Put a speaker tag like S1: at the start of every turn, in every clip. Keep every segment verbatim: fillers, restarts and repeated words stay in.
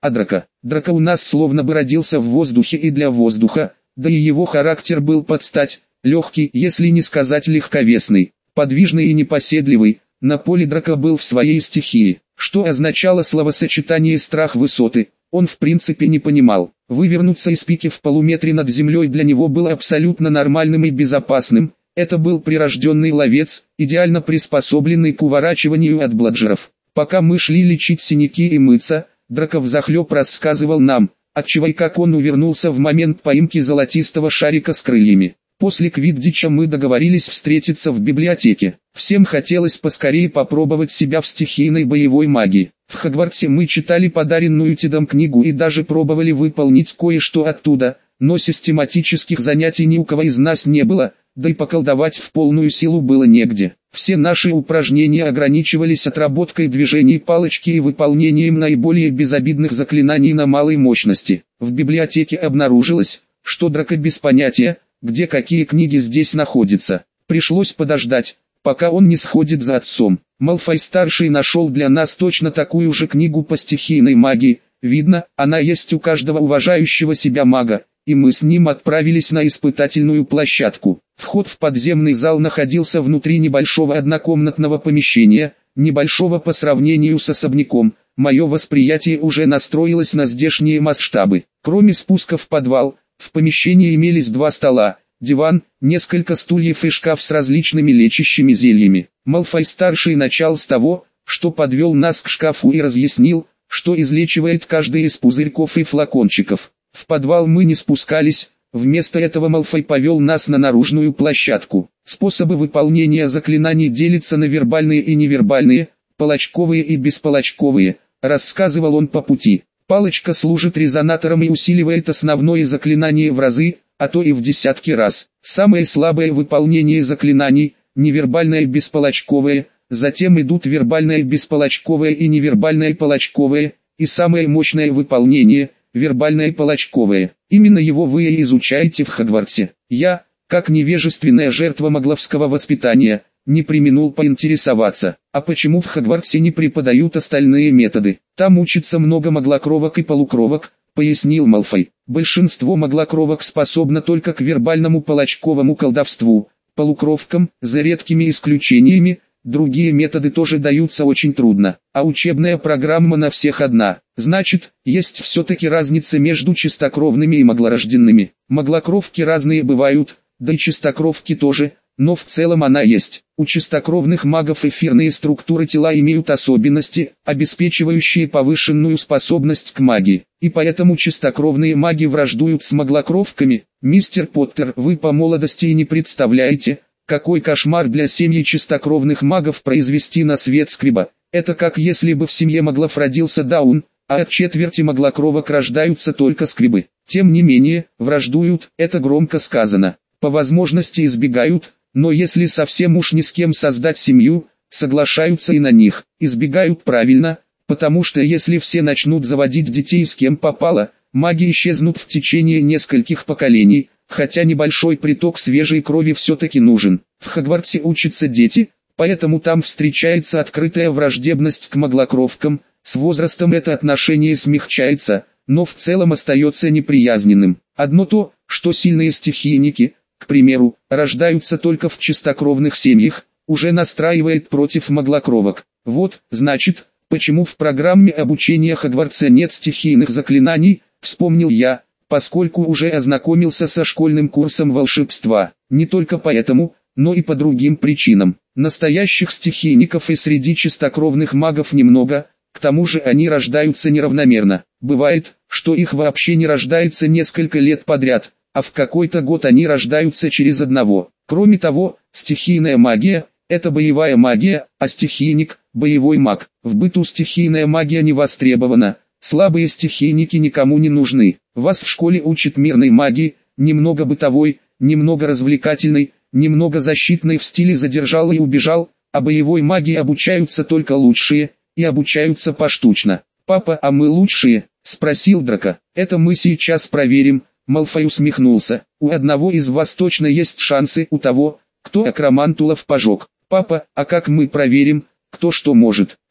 S1: А Драко? Драко у нас словно бы родился в воздухе и для воздуха, да и его характер был под стать, легкий, если не сказать легковесный, подвижный и непоседливый. На поле Драко был в своей стихии. Что означало словосочетание «страх высоты», он в принципе не понимал. Вывернуться из пики в полуметре над землей для него было абсолютно нормальным и безопасным. Это был прирожденный ловец, идеально приспособленный к уворачиванию от бладжеров. Пока мы шли лечить синяки и мыться, Драко взахлеб рассказывал нам, отчего и как он увернулся в момент поимки золотистого шарика с крыльями. После квиддича мы договорились встретиться в библиотеке. Всем хотелось поскорее попробовать себя в стихийной боевой магии. В Хогвартсе мы читали подаренную Тедом книгу и даже пробовали выполнить кое-что оттуда, но систематических занятий ни у кого из нас не было, да и поколдовать в полную силу было негде. Все наши упражнения ограничивались отработкой движений палочки и выполнением наиболее безобидных заклинаний на малой мощности. В библиотеке обнаружилось, что Драко без понятия, где какие книги здесь находятся. Пришлось подождать, пока он не сходит за отцом. Малфой-старший нашел для нас точно такую же книгу по стихийной магии. Видно, она есть у каждого уважающего себя мага, и мы с ним отправились на испытательную площадку. Вход в подземный зал находился внутри небольшого однокомнатного помещения, небольшого по сравнению с особняком. Мое восприятие уже настроилось на здешние масштабы. Кроме спуска в подвал, в помещении имелись два стола, диван, несколько стульев и шкаф с различными лечащими зельями. Малфой-старший начал с того, что подвел нас к шкафу и разъяснил, что излечивает каждый из пузырьков и флакончиков. В подвал мы не спускались, вместо этого Малфой повел нас на наружную площадку. Способы выполнения заклинаний делятся на вербальные и невербальные, палочковые и бесполочковые, рассказывал он по пути. Палочка служит резонатором и усиливает основное заклинание в разы, а то и в десятки раз. Самое слабое выполнение заклинаний, невербальное бесполочковое, затем идут вербальное бесполочковое и невербальное полочковое, и самое мощное выполнение, вербальное полочковое. Именно его вы и изучаете в Хогвартсе. Я, как невежественная жертва магловского воспитания, не преминул поинтересоваться, а почему в Хогвартсе не преподают остальные методы? Там учится много маглокровок и полукровок, пояснил Малфой. Большинство маглокровок способно только к вербальному полочковому колдовству, полукровкам, за редкими исключениями, другие методы тоже даются очень трудно, а учебная программа на всех одна. Значит, есть все-таки разница между чистокровными и маглорожденными. Маглокровки разные бывают, да и чистокровки тоже, но в целом она есть. У чистокровных магов эфирные структуры тела имеют особенности, обеспечивающие повышенную способность к магии, и поэтому чистокровные маги враждуют с маглокровками. Мистер Поттер, вы по молодости и не представляете, какой кошмар для семьи чистокровных магов произвести на свет скриба. Это как если бы в семье маглов родился даун, а от четверти маглокровок рождаются только скрибы. Тем не менее, враждуют, это громко сказано. По возможности избегают, но если совсем уж ни с кем создать семью, соглашаются и на них. Избегают правильно, потому что если все начнут заводить детей с кем попало, маги исчезнут в течение нескольких поколений, хотя небольшой приток свежей крови все-таки нужен. В Хогвартсе учатся дети, поэтому там встречается открытая враждебность к маглокровкам, с возрастом это отношение смягчается, но в целом остается неприязненным. Одно то, что сильные стихийники, к примеру, рождаются только в чистокровных семьях, уже настраивает против маглокровок. Вот, значит, почему в программе обучения Хогвартса нет стихийных заклинаний, вспомнил я, поскольку уже ознакомился со школьным курсом волшебства. Не только поэтому, но и по другим причинам. Настоящих стихийников и среди чистокровных магов немного, к тому же они рождаются неравномерно. Бывает, что их вообще не рождается несколько лет подряд, а в какой-то год они рождаются через одного. Кроме того, стихийная магия – это боевая магия, а стихийник – боевой маг. В быту стихийная магия не востребована, слабые стихийники никому не нужны. Вас в школе учат мирной магии, немного бытовой, немного развлекательной, немного защитной в стиле «задержал и убежал», а боевой магии обучаются только лучшие, и обучаются поштучно. «Папа, а мы лучшие?» – спросил Драко. «Это мы сейчас проверим». Малфой усмехнулся. «У одного из вас точно есть шансы, у того, кто акромантулов пожег. Папа, а как мы проверим, кто что может?»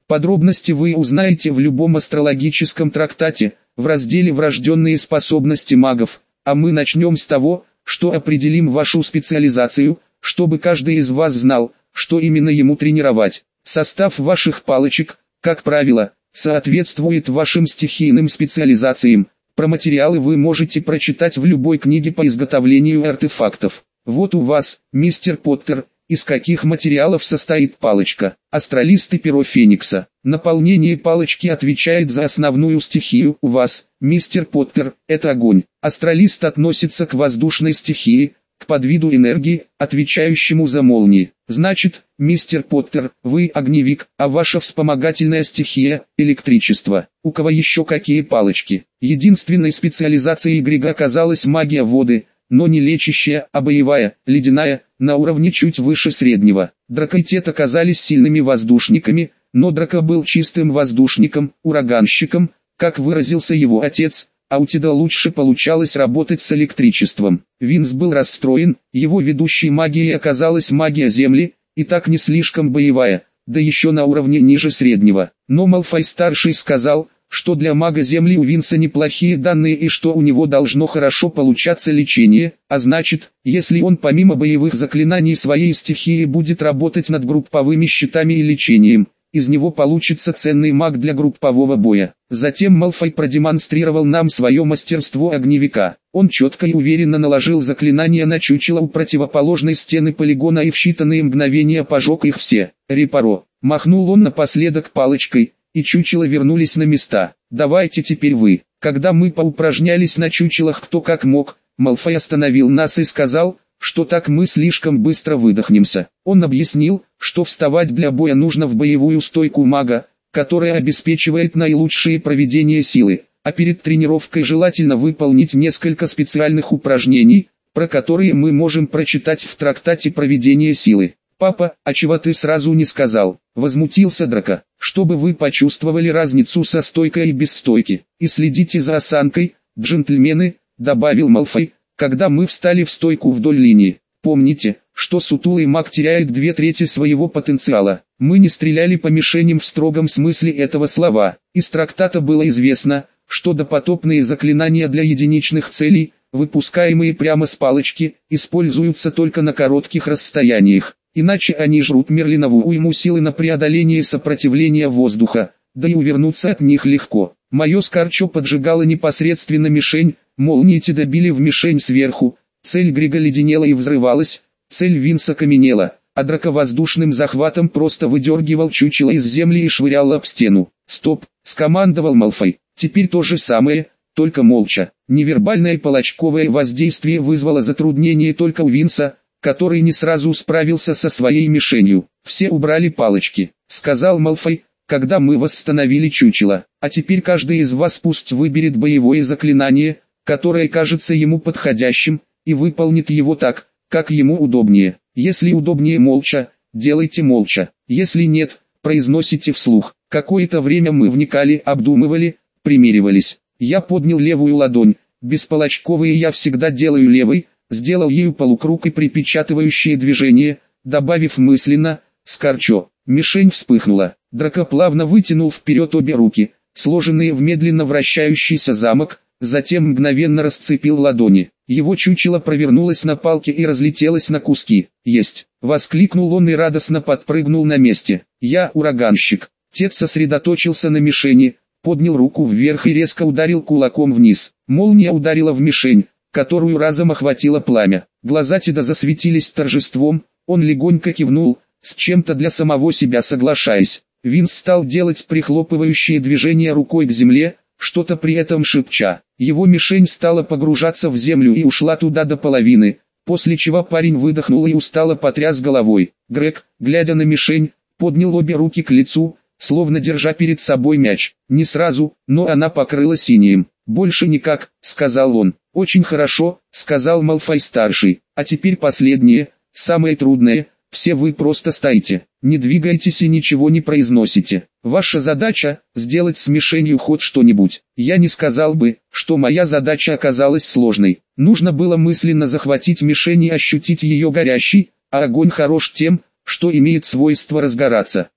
S1: Подробности вы узнаете в любом астрологическом трактате, в разделе «Врожденные способности магов», а мы начнем с того, что определим вашу специализацию, чтобы каждый из вас знал, что именно ему тренировать. Состав ваших палочек, как правило, соответствует вашим стихийным специализациям. Про материалы вы можете прочитать в любой книге по изготовлению артефактов. Вот у вас, мистер Поттер, из каких материалов состоит палочка. Астролист и перо Феникса. Наполнение палочки отвечает за основную стихию. У вас, мистер Поттер, это огонь. Астролист относится к воздушной стихии, к подвиду энергии, отвечающему за молнии. Значит, мистер Поттер, вы огневик, а ваша вспомогательная стихия – электричество. У кого еще какие палочки? Единственной специализацией Грига оказалась магия воды, но не лечащая, а боевая, ледяная, на уровне чуть выше среднего. Драко и Тед оказались сильными воздушниками, но Драко был чистым воздушником, ураганщиком, как выразился его отец, а у Теда лучше получалось работать с электричеством. Винс был расстроен, его ведущей магией оказалась магия Земли, и так не слишком боевая, да еще на уровне ниже среднего. Но Малфой-старший сказал, что для мага Земли у Винса неплохие данные и что у него должно хорошо получаться лечение, а значит, если он помимо боевых заклинаний своей стихии будет работать над групповыми щитами и лечением, из него получится ценный маг для группового боя. Затем Малфой продемонстрировал нам свое мастерство огневика. Он четко и уверенно наложил заклинания на чучело у противоположной стены полигона и в считанные мгновения пожег их все. Репаро. Махнул он напоследок палочкой, и чучела вернулись на места. Давайте теперь вы. Когда мы поупражнялись на чучелах кто как мог, Малфой остановил нас и сказал, что так мы слишком быстро выдохнемся. Он объяснил, что вставать для боя нужно в боевую стойку мага, которая обеспечивает наилучшее проведение силы, а перед тренировкой желательно выполнить несколько специальных упражнений, про которые мы можем прочитать в трактате проведения силы. «Папа, а чего ты сразу не сказал?» — возмутился Драко. «Чтобы вы почувствовали разницу со стойкой и без стойки. И следите за осанкой, джентльмены», — добавил Малфой, когда мы встали в стойку вдоль линии. «Помните, что сутулый маг теряет две трети своего потенциала. Мы не стреляли по мишеням в строгом смысле этого слова. Из трактата было известно, что допотопные заклинания для единичных целей, выпускаемые прямо с палочки, используются только на коротких расстояниях. Иначе они жрут Мерлинову уйму силы на преодоление сопротивления воздуха, да и увернуться от них легко. Мое скарчо поджигало непосредственно мишень, молнии те добили в мишень сверху, цель Грига леденела и взрывалась, цель Винса каменела, а Драко воздушным захватом просто выдергивал чучело из земли и швырял об стену. «Стоп!» — скомандовал Малфой. «Теперь то же самое, только молча». Невербальное палочковое воздействие вызвало затруднение только у Винса, который не сразу справился со своей мишенью. «Все убрали палочки», — сказал Малфой, когда мы восстановили чучело. «А теперь каждый из вас пусть выберет боевое заклинание, которое кажется ему подходящим, и выполнит его так, как ему удобнее. Если удобнее молча, делайте молча. Если нет, произносите вслух». Какое-то время мы вникали, обдумывали, примеривались. Я поднял левую ладонь, беспалочковые я всегда делаю левой, сделал ею полукруг и припечатывающее движение, добавив мысленно «скорчо». Мишень вспыхнула. Драко плавно вытянул вперед обе руки, сложенные в медленно вращающийся замок, затем мгновенно расцепил ладони. Его чучело провернулось на палке и разлетелось на куски. «Есть!» — воскликнул он и радостно подпрыгнул на месте. «Я ураганщик». Тед сосредоточился на мишени, поднял руку вверх и резко ударил кулаком вниз. Молния ударила в мишень, которую разом охватило пламя. Глаза Теда засветились торжеством, он легонько кивнул, с чем-то для самого себя соглашаясь. Винс стал делать прихлопывающие движения рукой к земле, что-то при этом шепча. Его мишень стала погружаться в землю и ушла туда до половины, после чего парень выдохнул и устало потряс головой. Грег, глядя на мишень, поднял обе руки к лицу, словно держа перед собой мяч. Не сразу, но она покрыла синим. «Больше никак», — сказал он. «Очень хорошо», — сказал Малфой-старший. «А теперь последнее, самое трудное. Все вы просто стоите, не двигайтесь и ничего не произносите. Ваша задача — сделать с мишенью хоть что-нибудь». Я не сказал бы, что моя задача оказалась сложной. Нужно было мысленно захватить мишень и ощутить ее горящей, а огонь хорош тем, что имеет свойство разгораться.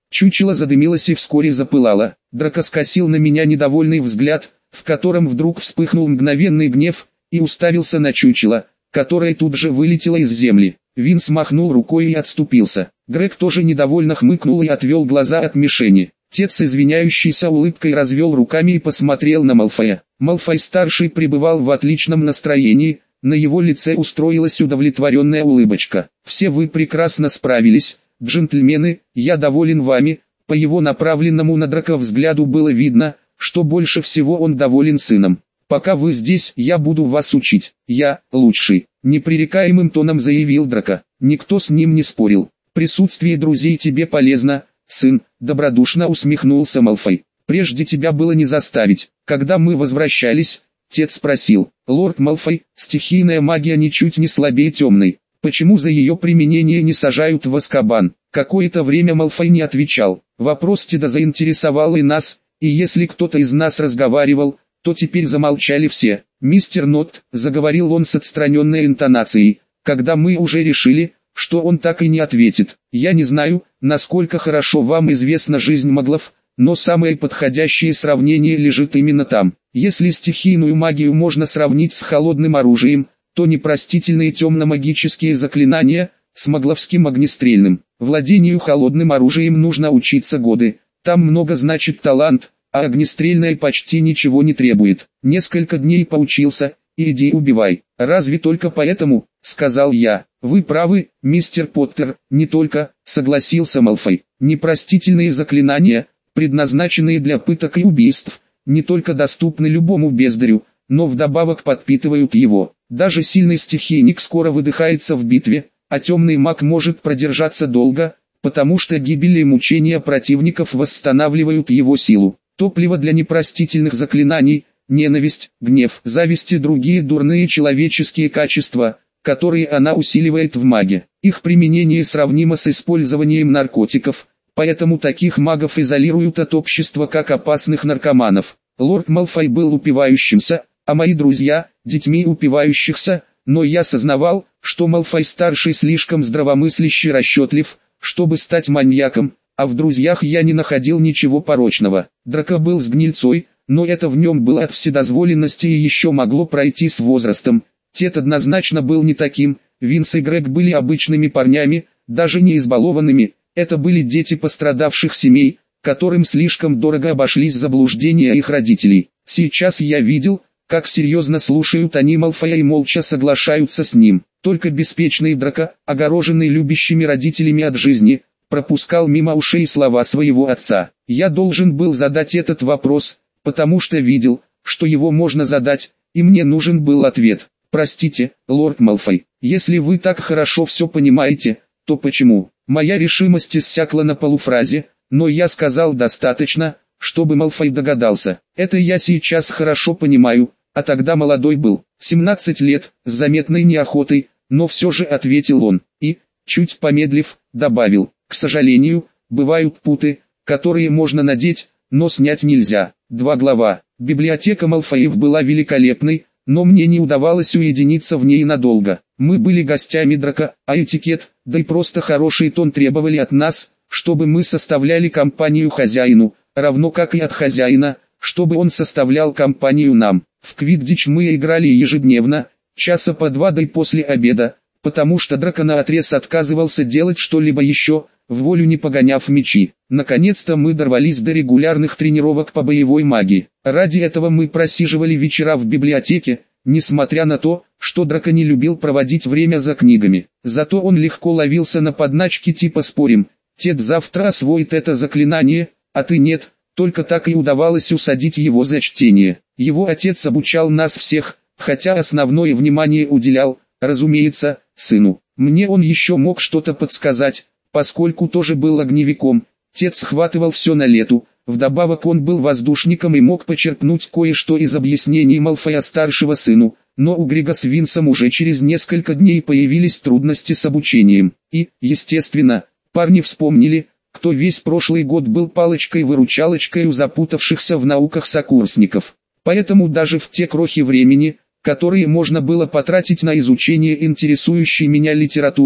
S1: Чучело задымилось и вскоре запылало. Драко скосил на меня недовольный взгляд, в котором вдруг вспыхнул мгновенный гнев, и уставился на чучело, которое тут же вылетело из земли. Винс махнул рукой и отступился. Грег тоже недовольно хмыкнул и отвел глаза от мишени. Тед с извиняющейся улыбкой развел руками и посмотрел на Малфоя. Малфой-старший пребывал в отличном настроении, на его лице устроилась удовлетворенная улыбочка. «Все вы прекрасно справились, джентльмены, я доволен вами». По его направленному на Драко взгляду было видно, что больше всего он доволен сыном. «Пока вы здесь, я буду вас учить. Я лучший», — непререкаемым тоном заявил Драко. Никто с ним не спорил. «Присутствие друзей тебе полезно, сын», — добродушно усмехнулся Малфой. «Прежде тебя было не заставить». Когда мы возвращались, Тед спросил: «Лорд Малфой, стихийная магия ничуть не слабее темной. Почему за ее применение не сажают в Азкабан?» Какое-то время Малфой не отвечал. Вопрос Теда заинтересовал и нас, и если кто-то из нас разговаривал, то теперь замолчали все. «Мистер Нот», — заговорил он с отстраненной интонацией, когда мы уже решили, что он так и не ответит. «Я не знаю, насколько хорошо вам известна жизнь маглов, но самое подходящее сравнение лежит именно там. Если стихийную магию можно сравнить с холодным оружием, то непростительные темно-магические заклинания — с магловским огнестрельным. Владению холодным оружием нужно учиться годы, там много значит талант, а огнестрельное почти ничего не требует. Несколько дней поучился, иди убивай». «Разве только поэтому?» — сказал я. «Вы правы, мистер Поттер, не только», — согласился Малфой. «Непростительные заклинания, предназначенные для пыток и убийств, не только доступны любому бездарю, но вдобавок подпитывают его. Даже сильный стихийник скоро выдыхается в битве, а темный маг может продержаться долго, потому что гибель и мучения противников восстанавливают его силу. Топливо для непростительных заклинаний — ненависть, гнев, зависть и другие дурные человеческие качества, которые она усиливает в маге. Их применение сравнимо с использованием наркотиков, поэтому таких магов изолируют от общества как опасных наркоманов. Лорд Малфой был упивающимся, а мои друзья — детьми упивающихся, но я сознавал, что Малфой-старший слишком здравомыслящий и расчетлив, чтобы стать маньяком, а в друзьях я не находил ничего порочного. Драко был с гнильцой, но это в нем было от вседозволенности и еще могло пройти с возрастом. Тед однозначно был не таким, Винс и Грег были обычными парнями, даже не избалованными, это были дети пострадавших семей, которым слишком дорого обошлись заблуждения их родителей. Сейчас я видел, как серьезно слушают они Малфоя и молча соглашаются с ним. Только беспечный Драко, огороженный любящими родителями от жизни, пропускал мимо ушей слова своего отца. Я должен был задать этот вопрос, потому что видел, что его можно задать, и мне нужен был ответ. «Простите, лорд Малфой, если вы так хорошо все понимаете, то почему?» Моя решимость иссякла на полуфразе, но я сказал достаточно, чтобы Малфой догадался. «Это я сейчас хорошо понимаю, а тогда молодой был, семнадцать лет», с заметной неохотой, но все же ответил он, и, чуть помедлив, добавил: «К сожалению, бывают путы, которые можно надеть, но снять нельзя». Два глава. Библиотека Малфоев была великолепной, но мне не удавалось уединиться в ней надолго. Мы были гостями Драко, а этикет, да и просто хороший тон требовали от нас, чтобы мы составляли компанию хозяину, равно как и от хозяина, чтобы он составлял компанию нам. В квиддич мы играли ежедневно, часа по два да и после обеда, потому что Драко наотрез отказывался делать что-либо еще, в волю не погоняв мячи. Наконец-то мы дорвались до регулярных тренировок по боевой магии. Ради этого мы просиживали вечера в библиотеке, несмотря на то, что Драко не любил проводить время за книгами. Зато он легко ловился на подначки типа «спорим, Тед завтра освоит это заклинание, а ты нет», только так и удавалось усадить его за чтение. Его отец обучал нас всех, хотя основное внимание уделял, разумеется, сыну. Мне он еще мог что-то подсказать, поскольку тоже был огневиком. Тед схватывал все на лету, вдобавок он был воздушником и мог почерпнуть кое-что из объяснений Малфоя старшего сыну, но у Грега с Винсом уже через несколько дней появились трудности с обучением. И, естественно, парни вспомнили, кто весь прошлый год был палочкой-выручалочкой у запутавшихся в науках сокурсников. Поэтому даже в те крохи времени, которые можно было потратить на изучение интересующей меня литературы,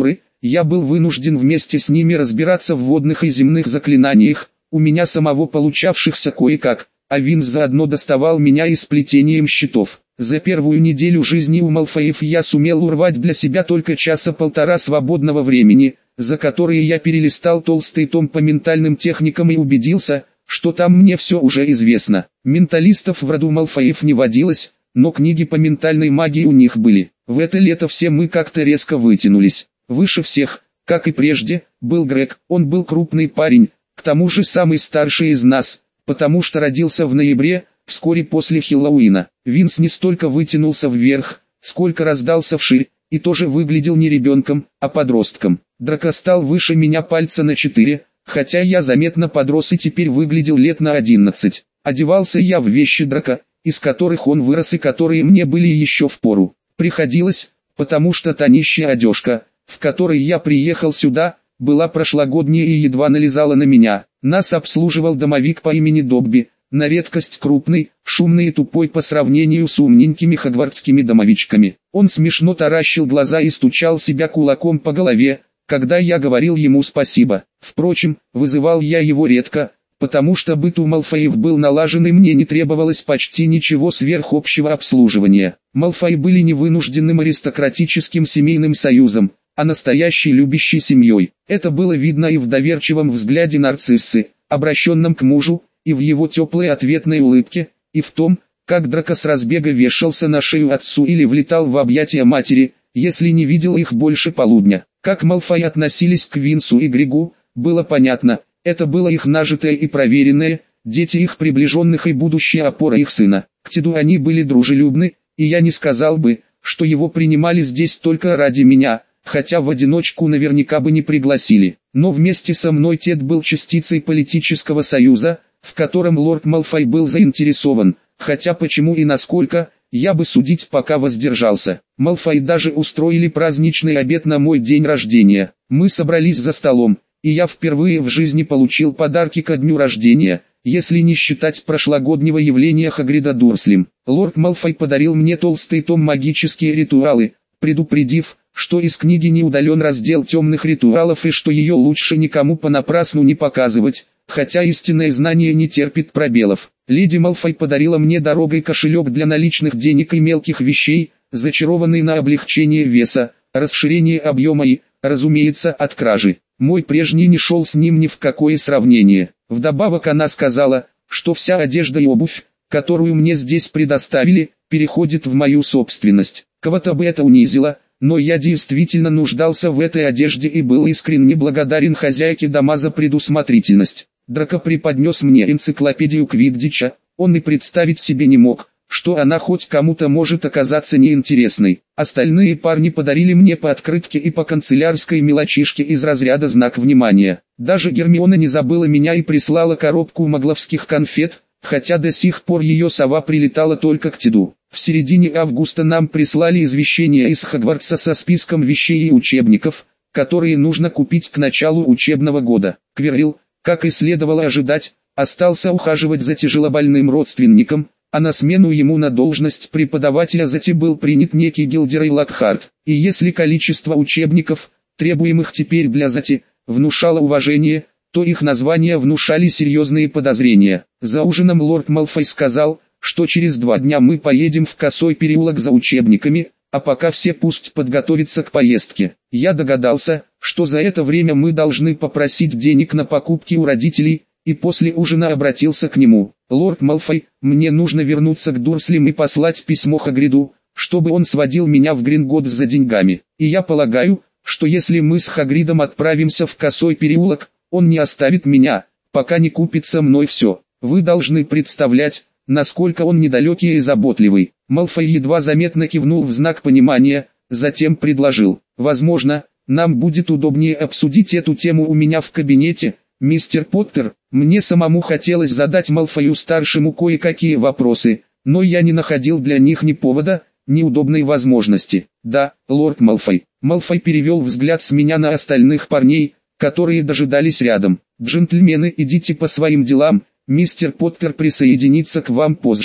S1: я был вынужден вместе с ними разбираться в водных и земных заклинаниях, у меня самого получавшихся кое-как, а Винс заодно доставал меня и сплетением щитов. За первую неделю жизни у Малфоев я сумел урвать для себя только часа полтора свободного времени, за которые я перелистал толстый том по ментальным техникам и убедился, что там мне все уже известно. Менталистов в роду Малфоев не водилось, но книги по ментальной магии у них были. В это лето все мы как-то резко вытянулись. Выше всех, как и прежде, был Грег, он был крупный парень, к тому же самый старший из нас, потому что родился в ноябре, вскоре после Хэллоуина. Винс не столько вытянулся вверх, сколько раздался вширь, и тоже выглядел не ребенком, а подростком. Драко стал выше меня пальца на четыре, хотя я заметно подрос и теперь выглядел лет на одиннадцать. Одевался я в вещи Драко, из которых он вырос и которые мне были еще впору. Приходилось, потому что та нищая одежка, в которой я приехал сюда, была прошлогодняя и едва налезала на меня. Нас обслуживал домовик по имени Добби, на редкость крупный, шумный и тупой по сравнению с умненькими хогвартскими домовичками. Он смешно таращил глаза и стучал себя кулаком по голове, когда я говорил ему спасибо. Впрочем, вызывал я его редко, потому что быт у Малфоев был налажен и мне не требовалось почти ничего сверхобщего обслуживания. Малфои были не вынужденным аристократическим семейным союзом, а настоящей любящей семьей. Это было видно и в доверчивом взгляде нарциссы, обращенном к мужу, и в его теплой ответной улыбке, и в том, как Драко с разбега вешался на шею отцу или влетал в объятия матери, если не видел их больше полудня. Как Малфои относились к Винсу и Грегу, было понятно, это было их нажитое и проверенное, дети их приближенных и будущая опора их сына. К Теду они были дружелюбны, и я не сказал бы, что его принимали здесь только ради меня, хотя в одиночку наверняка бы не пригласили. Но вместе со мной Тед был частицей политического союза, в котором лорд Малфой был заинтересован, хотя почему и насколько, я бы судить пока воздержался. Малфой даже устроили праздничный обед на мой день рождения. Мы собрались за столом, и я впервые в жизни получил подарки ко дню рождения, если не считать прошлогоднего явления Хагрида Дурслем. Лорд Малфой подарил мне толстый том «Магические ритуалы», предупредив, что из книги не удален раздел темных ритуалов и что ее лучше никому понапрасну не показывать, хотя истинное знание не терпит пробелов. Леди Малфой подарила мне дорогой кошелек для наличных денег и мелких вещей, зачарованный на облегчение веса, расширение объема и, разумеется, от кражи. Мой прежний не шел с ним ни в какое сравнение. Вдобавок она сказала, что вся одежда и обувь, которую мне здесь предоставили, переходит в мою собственность. Кого-то бы это унизило, но я действительно нуждался в этой одежде и был искренне благодарен хозяйке дома за предусмотрительность. Драко преподнес мне энциклопедию Квиддича, он и представить себе не мог, что она хоть кому-то может оказаться неинтересной. Остальные парни подарили мне по открытке и по канцелярской мелочишке из разряда знак внимания. Даже Гермиона не забыла меня и прислала коробку магловских конфет, хотя до сих пор ее сова прилетала только к Теду. В середине августа нам прислали извещение из Хогвартса со списком вещей и учебников, которые нужно купить к началу учебного года. Квиррилл, как и следовало ожидать, остался ухаживать за тяжелобольным родственником, а на смену ему на должность преподавателя Зати был принят некий Гилдерей Локхарт. И если количество учебников, требуемых теперь для Зати, внушало уважение, то их названия внушали серьезные подозрения. За ужином лорд Малфой сказал, что через два дня мы поедем в Косой переулок за учебниками, а пока все пусть подготовятся к поездке. Я догадался, что за это время мы должны попросить денег на покупки у родителей, и после ужина обратился к нему. «Лорд Малфой, мне нужно вернуться к Дурслям и послать письмо Хагриду, чтобы он сводил меня в Гринготтс за деньгами. И я полагаю, что если мы с Хагридом отправимся в Косой переулок, он не оставит меня, пока не купит со мной все. Вы должны представлять, насколько он недалекий и заботливый». Малфой едва заметно кивнул в знак понимания, затем предложил: «Возможно, нам будет удобнее обсудить эту тему у меня в кабинете, мистер Поттер». Мне самому хотелось задать Малфою-старшему кое-какие вопросы, но я не находил для них ни повода, ни удобной возможности. «Да, лорд Малфой». Малфой перевел взгляд с меня на остальных парней, которые дожидались рядом. «Джентльмены, идите по своим делам, мистер Поттер присоединится к вам позже».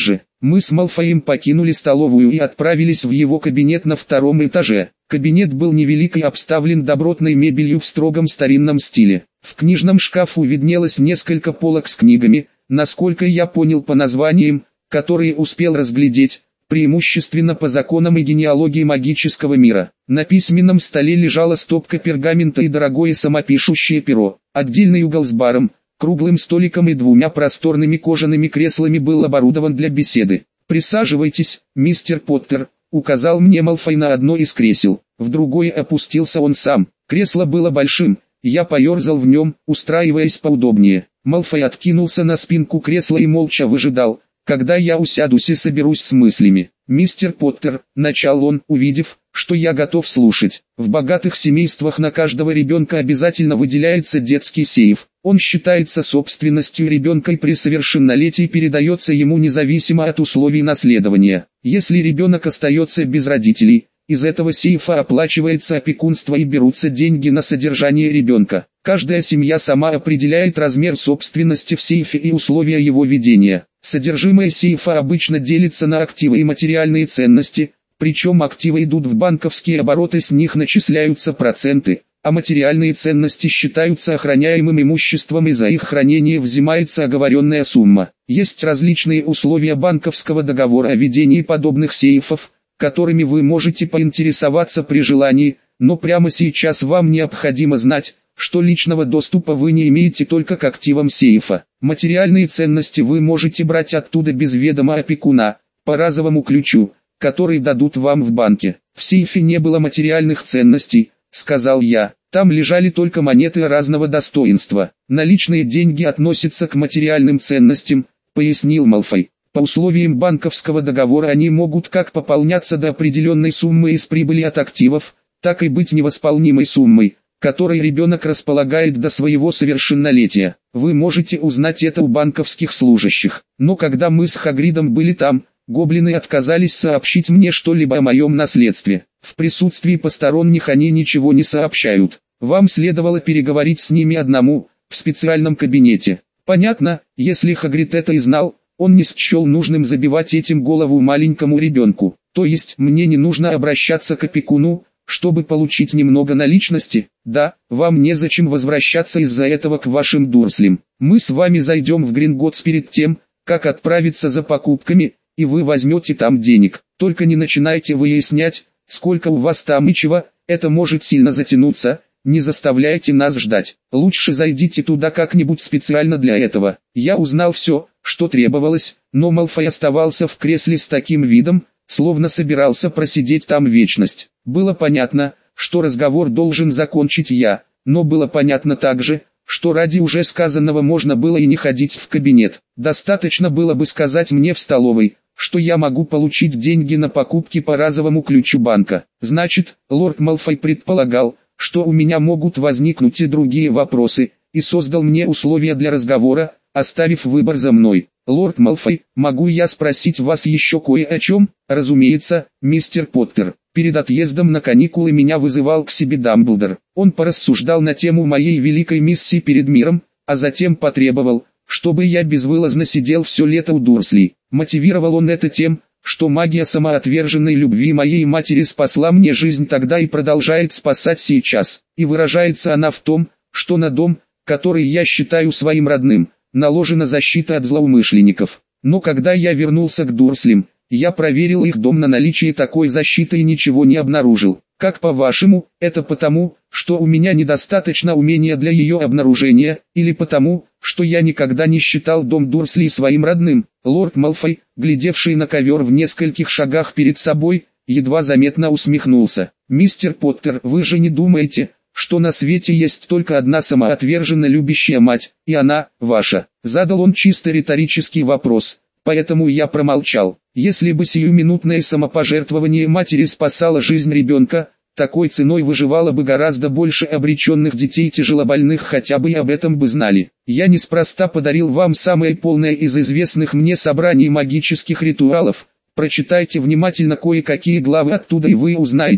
S1: Мы с Малфоем покинули столовую и отправились в его кабинет на втором этаже. Кабинет был невелик и обставлен добротной мебелью в строгом старинном стиле. В книжном шкафу виднелось несколько полок с книгами, насколько я понял по названиям, которые успел разглядеть, преимущественно по законам и генеалогии магического мира. На письменном столе лежала стопка пергамента и дорогое самопишущее перо. Отдельный угол с баром, круглым столиком и двумя просторными кожаными креслами был оборудован для беседы. «Присаживайтесь, мистер Поттер», — указал мне Малфой на одно из кресел. В другое опустился он сам. Кресло было большим, я поерзал в нем, устраиваясь поудобнее. Малфой откинулся на спинку кресла и молча выжидал, когда я усядусь и соберусь с мыслями. «Мистер Поттер», — начал он, увидев, что я готов слушать. «В богатых семействах на каждого ребенка обязательно выделяется детский сейф. Он считается собственностью ребенка и при совершеннолетии передается ему независимо от условий наследования. Если ребенок остается без родителей, из этого сейфа оплачивается опекунство и берутся деньги на содержание ребенка. Каждая семья сама определяет размер собственности в сейфе и условия его ведения. Содержимое сейфа обычно делится на активы и материальные ценности, причем активы идут в банковские обороты, с них начисляются проценты, а материальные ценности считаются охраняемым имуществом и за их хранение взимается оговоренная сумма. Есть различные условия банковского договора о ведении подобных сейфов, которыми вы можете поинтересоваться при желании, но прямо сейчас вам необходимо знать, что личного доступа вы не имеете только к активам сейфа. Материальные ценности вы можете брать оттуда без ведома опекуна, по разовому ключу, который дадут вам в банке. В сейфе не было материальных ценностей, сказал я, там лежали только монеты разного достоинства. Наличные деньги относятся к материальным ценностям, пояснил Малфой. По условиям банковского договора они могут как пополняться до определенной суммы из прибыли от активов, так и быть невосполнимой суммой, которой ребенок располагает до своего совершеннолетия. Вы можете узнать это у банковских служащих. Но когда мы с Хагридом были там, гоблины отказались сообщить мне что-либо о моем наследстве. В присутствии посторонних они ничего не сообщают. Вам следовало переговорить с ними одному, в специальном кабинете. Понятно, если Хагрид это и знал, он не счел нужным забивать этим голову маленькому ребенку. То есть мне не нужно обращаться к опекуну, чтобы получить немного наличности? Да, вам незачем возвращаться из-за этого к вашим Дурслям. Мы с вами зайдем в Гринготтс перед тем, как отправиться за покупками, и вы возьмете там денег. Только не начинайте выяснять, сколько у вас там и чего, это может сильно затянуться. Не заставляйте нас ждать. Лучше зайдите туда как-нибудь специально для этого. Я узнал все, что требовалось, но Малфой оставался в кресле с таким видом, словно собирался просидеть там вечность. Было понятно, что разговор должен закончить я, но было понятно также, что ради уже сказанного можно было и не ходить в кабинет. Достаточно было бы сказать мне в столовой, что я могу получить деньги на покупки по разовому ключу банка. Значит, лорд Малфой предполагал, что у меня могут возникнуть и другие вопросы, и создал мне условия для разговора, оставив выбор за мной. «Лорд Малфой, могу я спросить вас еще кое о чем?» «Разумеется, мистер Поттер. Перед отъездом на каникулы меня вызывал к себе Дамблдор. Он порассуждал на тему моей великой миссии перед миром, а затем потребовал, чтобы я безвылазно сидел все лето у Дурслей. Мотивировал он это тем, что магия самоотверженной любви моей матери спасла мне жизнь тогда и продолжает спасать сейчас. И выражается она в том, что на дом, который я считаю своим родным, наложена защита от злоумышленников. Но когда я вернулся к Дурслям, я проверил их дом на наличие такой защиты и ничего не обнаружил. Как по-вашему, это потому, что у меня недостаточно умения для ее обнаружения, или потому, что я никогда не считал дом Дурслей своим родным?» Лорд Малфой, глядевший на ковер в нескольких шагах перед собой, едва заметно усмехнулся. «Мистер Поттер, вы же не думаете, что на свете есть только одна самоотверженно любящая мать, и она, ваша?» Задал он чисто риторический вопрос, поэтому я промолчал. Если бы сиюминутное самопожертвование матери спасало жизнь ребенка, такой ценой выживало бы гораздо больше обреченных детей тяжелобольных, хотя бы и об этом бы знали. Я неспроста подарил вам самое полное из известных мне собраний магических ритуалов. Прочитайте внимательно кое-какие главы оттуда, и вы узнаете,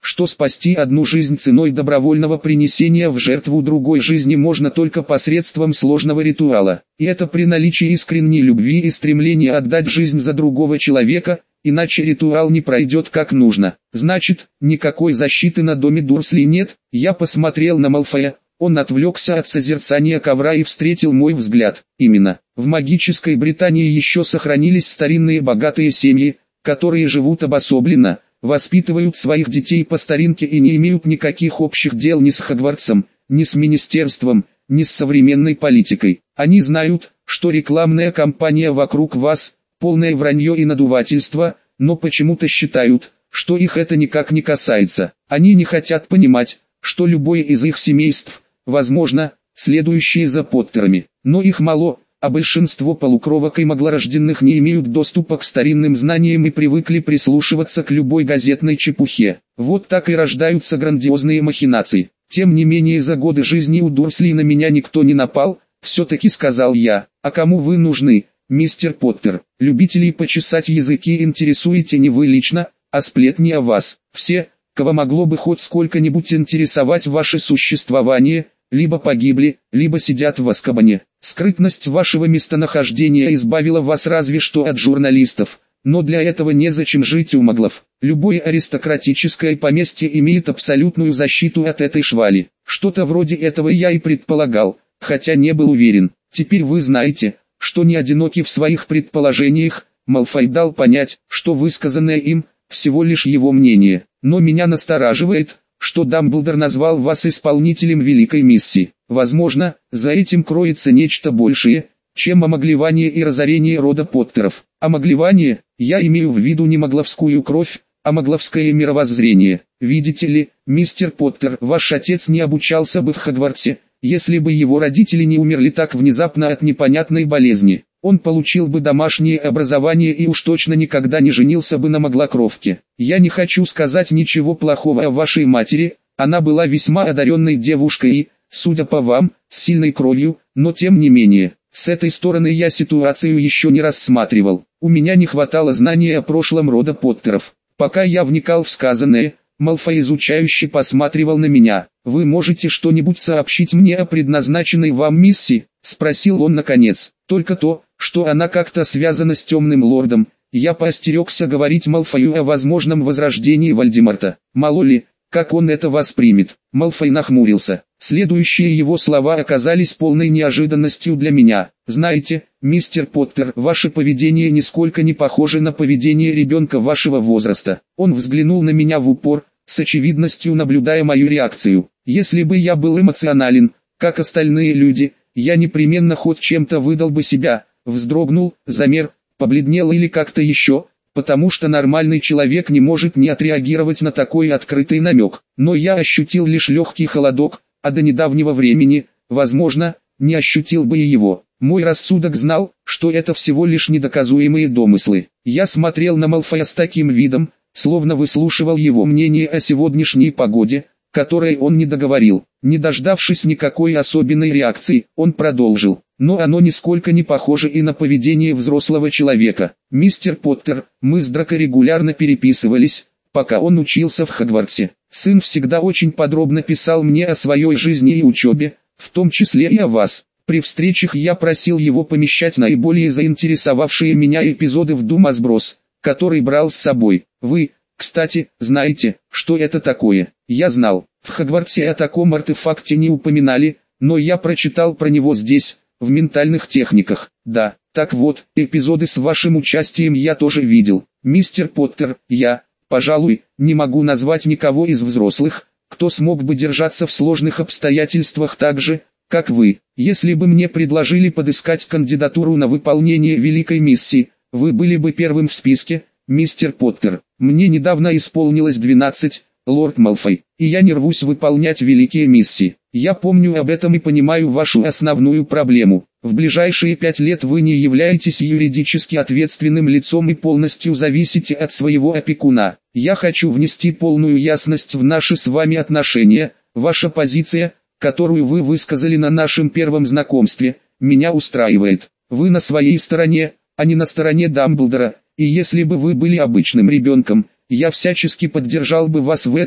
S1: что спасти одну жизнь ценой добровольного принесения в жертву другой жизни можно только посредством сложного ритуала. И это при наличии искренней любви и стремления отдать жизнь за другого человека, иначе ритуал не пройдет как нужно. Значит, никакой защиты на доме Дурсли нет. Я посмотрел на Малфоя. Он отвлекся от созерцания ковра и встретил мой взгляд. Именно, в магической Британии еще сохранились старинные богатые семьи, которые живут обособленно, воспитывают своих детей по старинке и не имеют никаких общих дел ни с Хогвартсом, ни с министерством, ни с современной политикой. Они знают, что рекламная кампания вокруг вас – полное вранье и надувательство, но почему-то считают, что их это никак не касается. Они не хотят понимать, что любое из их семейств, возможно, следующее за Поттерами, но их мало, а большинство полукровок и маглорожденных не имеют доступа к старинным знаниям и привыкли прислушиваться к любой газетной чепухе. Вот так и рождаются грандиозные махинации. Тем не менее, за годы жизни у Дурсли на меня никто не напал, все-таки сказал я. А кому вы нужны, мистер Поттер? Любителей почесать языки интересуете не вы лично, а сплетни о вас. Все, кого могло бы хоть сколько-нибудь интересовать ваше существование, либо погибли, либо сидят в Азкабане. Скрытность вашего местонахождения избавила вас разве что от журналистов, но для этого незачем жить у маглов. Любое аристократическое поместье имеет абсолютную защиту от этой швали. Что-то вроде этого я и предполагал, хотя не был уверен. Теперь вы знаете, что не одиноки в своих предположениях. Малфой дал понять, что высказанное им – всего лишь его мнение. Но меня настораживает, что Дамблдор назвал вас исполнителем великой миссии. Возможно, за этим кроется нечто большее, чем омоглевание и разорение рода Поттеров. Омоглевание, я имею в виду не магловскую кровь, а магловское мировоззрение. Видите ли, мистер Поттер, ваш отец не обучался бы в Хогвартсе, если бы его родители не умерли так внезапно от непонятной болезни. Он получил бы домашнее образование и уж точно никогда не женился бы на маглокровке. Я не хочу сказать ничего плохого о вашей матери, она была весьма одаренной девушкой и, судя по вам, с сильной кровью, но тем не менее, с этой стороны я ситуацию еще не рассматривал. У меня не хватало знания о прошлом рода Поттеров. Пока я вникал в сказанное, Малфой изучающе посматривал на меня. «Вы можете что-нибудь сообщить мне о предназначенной вам миссии?» — спросил он наконец. «Только то, что она как-то связана с Темным Лордом». Я поостерегся говорить Малфою о возможном возрождении Вольдеморта. Мало ли, как он это воспримет. Малфой нахмурился. Следующие его слова оказались полной неожиданностью для меня. «Знаете, мистер Поттер, ваше поведение нисколько не похоже на поведение ребенка вашего возраста». Он взглянул на меня в упор, с очевидностью наблюдая мою реакцию. «Если бы я был эмоционален, как остальные люди, я непременно хоть чем-то выдал бы себя». Вздрогнул, замер, побледнел или как-то еще, потому что нормальный человек не может не отреагировать на такой открытый намек. Но я ощутил лишь легкий холодок, а до недавнего времени, возможно, не ощутил бы и его. Мой рассудок знал, что это всего лишь недоказуемые домыслы. Я смотрел на Малфоя с таким видом, словно выслушивал его мнение о сегодняшней погоде, которой он не договорил. Не дождавшись никакой особенной реакции, он продолжил. Но оно нисколько не похоже и на поведение взрослого человека. Мистер Поттер, мы с Драко регулярно переписывались, пока он учился в Хогвартсе. Сын всегда очень подробно писал мне о своей жизни и учебе, в том числе и о вас. При встречах я просил его помещать наиболее заинтересовавшие меня эпизоды в Думасброс, который брал с собой. Вы, кстати, знаете, что это такое? Я знал. В Хогвартсе о таком артефакте не упоминали, но я прочитал про него здесь, в ментальных техниках. Да, так вот, эпизоды с вашим участием я тоже видел. Мистер Поттер, я, пожалуй, не могу назвать никого из взрослых, кто смог бы держаться в сложных обстоятельствах так же, как вы. Если бы мне предложили подыскать кандидатуру на выполнение великой миссии, вы были бы первым в списке, мистер Поттер. Мне недавно исполнилось двенадцать, лорд Малфой, и я не рвусь выполнять великие миссии. Я помню об этом и понимаю вашу основную проблему. В ближайшие пять лет вы не являетесь юридически ответственным лицом и полностью зависите от своего опекуна. Я хочу внести полную ясность в наши с вами отношения. Ваша позиция, которую вы высказали на нашем первом знакомстве, меня устраивает. Вы на своей стороне, а не на стороне Дамблдора, и если бы вы были обычным ребенком, я всячески поддержал бы вас в этом,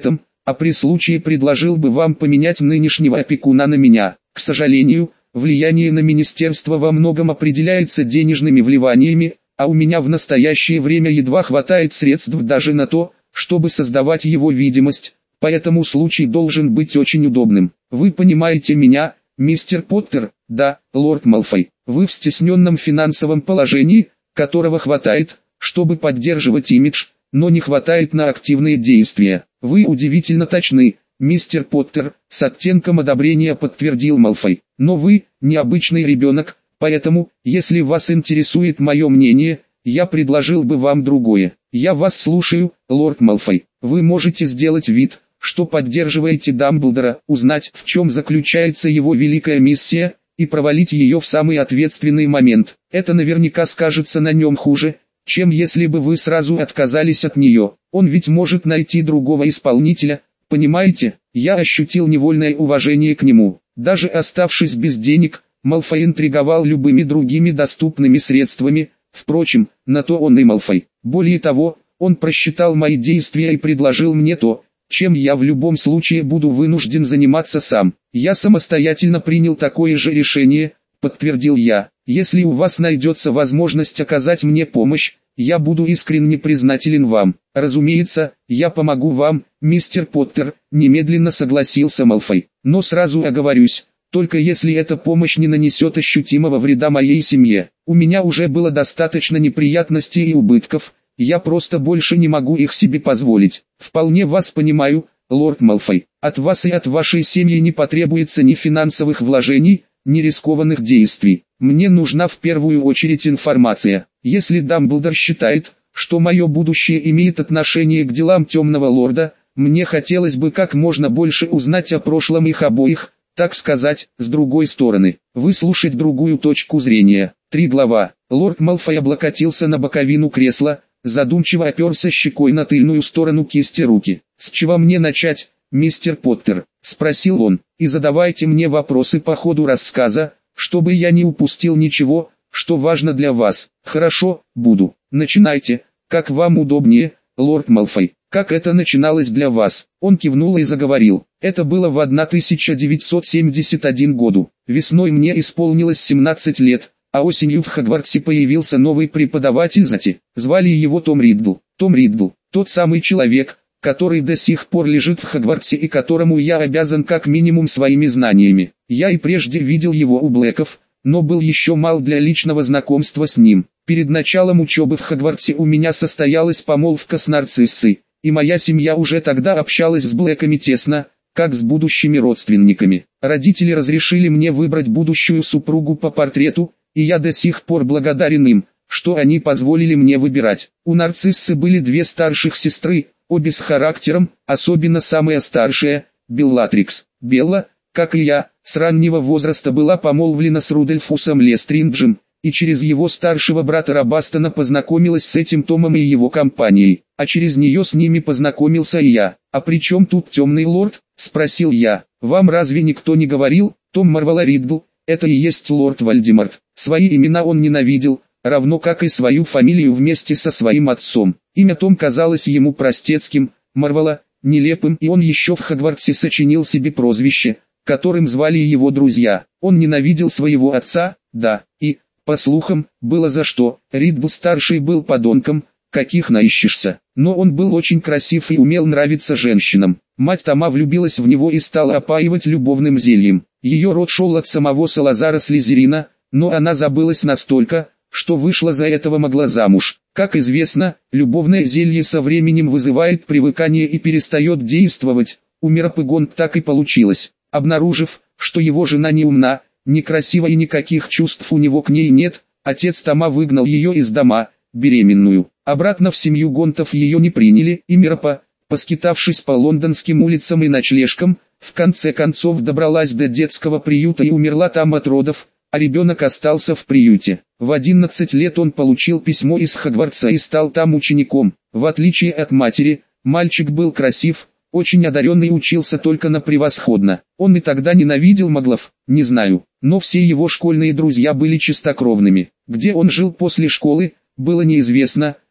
S1: а при случае предложил бы вам поменять нынешнего опекуна на меня. К сожалению, влияние на министерство во многом определяется денежными вливаниями, а у меня в настоящее время едва хватает средств даже на то, чтобы создавать его видимость, поэтому случай должен быть очень удобным. Вы понимаете меня, мистер Поттер? Да, лорд Малфой. Вы в стесненном финансовом положении, которого хватает, чтобы поддерживать имидж, но не хватает на активные действия. Вы удивительно точны, мистер Поттер, с оттенком одобрения подтвердил Малфой. Но вы, необычный ребенок, поэтому, если вас интересует мое мнение, я предложил бы вам другое. Я вас слушаю, лорд Малфой. Вы можете сделать вид, что поддерживаете Дамблдора, узнать, в чем заключается его великая миссия, и провалить ее в самый ответственный момент. Это наверняка скажется на нем хуже, чем если бы вы сразу отказались от нее. Он ведь может найти другого исполнителя, понимаете? Я ощутил невольное уважение к нему. Даже оставшись без денег, Малфой интриговал любыми другими доступными средствами, впрочем, на то он и Малфой. Более того, он просчитал мои действия и предложил мне то, чем я в любом случае буду вынужден заниматься сам. Я самостоятельно принял такое же решение, подтвердил я. Если у вас найдется возможность оказать мне помощь, я буду искренне признателен вам. Разумеется, я помогу вам, мистер Поттер, немедленно согласился Малфой. Но сразу оговорюсь, только если эта помощь не нанесет ощутимого вреда моей семье. У меня уже было достаточно неприятностей и убытков, я просто больше не могу их себе позволить. Вполне вас понимаю, лорд Малфой. От вас и от вашей семьи не потребуется ни финансовых вложений, ни рискованных действий. Мне нужна в первую очередь информация. Если Дамблдор считает, что мое будущее имеет отношение к делам Темного Лорда, мне хотелось бы как можно больше узнать о прошлом их обоих, так сказать, с другой стороны, выслушать другую точку зрения. Три глава. Лорд Малфой облокотился на боковину кресла, задумчиво оперся щекой на тыльную сторону кисти руки. «С чего мне начать, мистер Поттер?» – спросил он. «И задавайте мне вопросы по ходу рассказа, чтобы я не упустил ничего, что важно для вас». «Хорошо, буду. Начинайте, как вам удобнее, лорд Малфой. Как это начиналось для вас?» Он кивнул и заговорил. «Это было в тысяча девятьсот семьдесят первом году. Весной мне исполнилось семнадцать лет, а осенью в Хогвартсе появился новый преподаватель Зати. Звали его Том Риддл. Том Риддл, тот самый человек, который до сих пор лежит в Хогвартсе и которому я обязан как минимум своими знаниями. Я и прежде видел его у Блэков, но был еще мал для личного знакомства с ним. Перед началом учебы в Хогвартсе у меня состоялась помолвка с Нарциссой, и моя семья уже тогда общалась с Блэками тесно, как с будущими родственниками. Родители разрешили мне выбрать будущую супругу по портрету, и я до сих пор благодарен им, что они позволили мне выбирать. У Нарциссы были две старших сестры, обе с характером, особенно самая старшая, Беллатрикс. Белла, как и я, с раннего возраста была помолвлена с Рудольфусом Лестринджем, и через его старшего брата Робастона познакомилась с этим Томом и его компанией, а через нее с ними познакомился и я. «А при чем тут Темный Лорд?» – спросил я. «Вам разве никто не говорил?» Том Марвола Риддл, это и есть лорд Вальдеморт. Свои имена он ненавидел, равно как и свою фамилию вместе со своим отцом. Имя Том казалось ему простецким, Марвола – нелепым, и он еще в Хогвартсе сочинил себе прозвище, которым звали его друзья. Он ненавидел своего отца, да, и, по слухам, было за что. Риддл-старший был подонком, каких наищешься, но он был очень красив и умел нравиться женщинам. Мать Тома влюбилась в него и стала опаивать любовным зельем. Ее род шел от самого Салазара Слизерина, но она забылась настолько, что вышла за этого могла замуж. Как известно, любовное зелье со временем вызывает привыкание и перестает действовать. У Меропыгонт так и получилось. Обнаружив, что его жена не умна, некрасива и никаких чувств у него к ней нет, отец Тома выгнал ее из дома, беременную. Обратно в семью Гонтов ее не приняли, и Меропа, поскитавшись по лондонским улицам и ночлежкам, в конце концов добралась до детского приюта и умерла там от родов, а ребенок остался в приюте. В одиннадцать лет он получил письмо из Хогвартса и стал там учеником. В отличие от матери, мальчик был красив, очень одаренный и учился только на превосходно. Он и тогда ненавидел маглов, не знаю, но все его школьные друзья были чистокровными. Где он жил после школы, было неизвестно,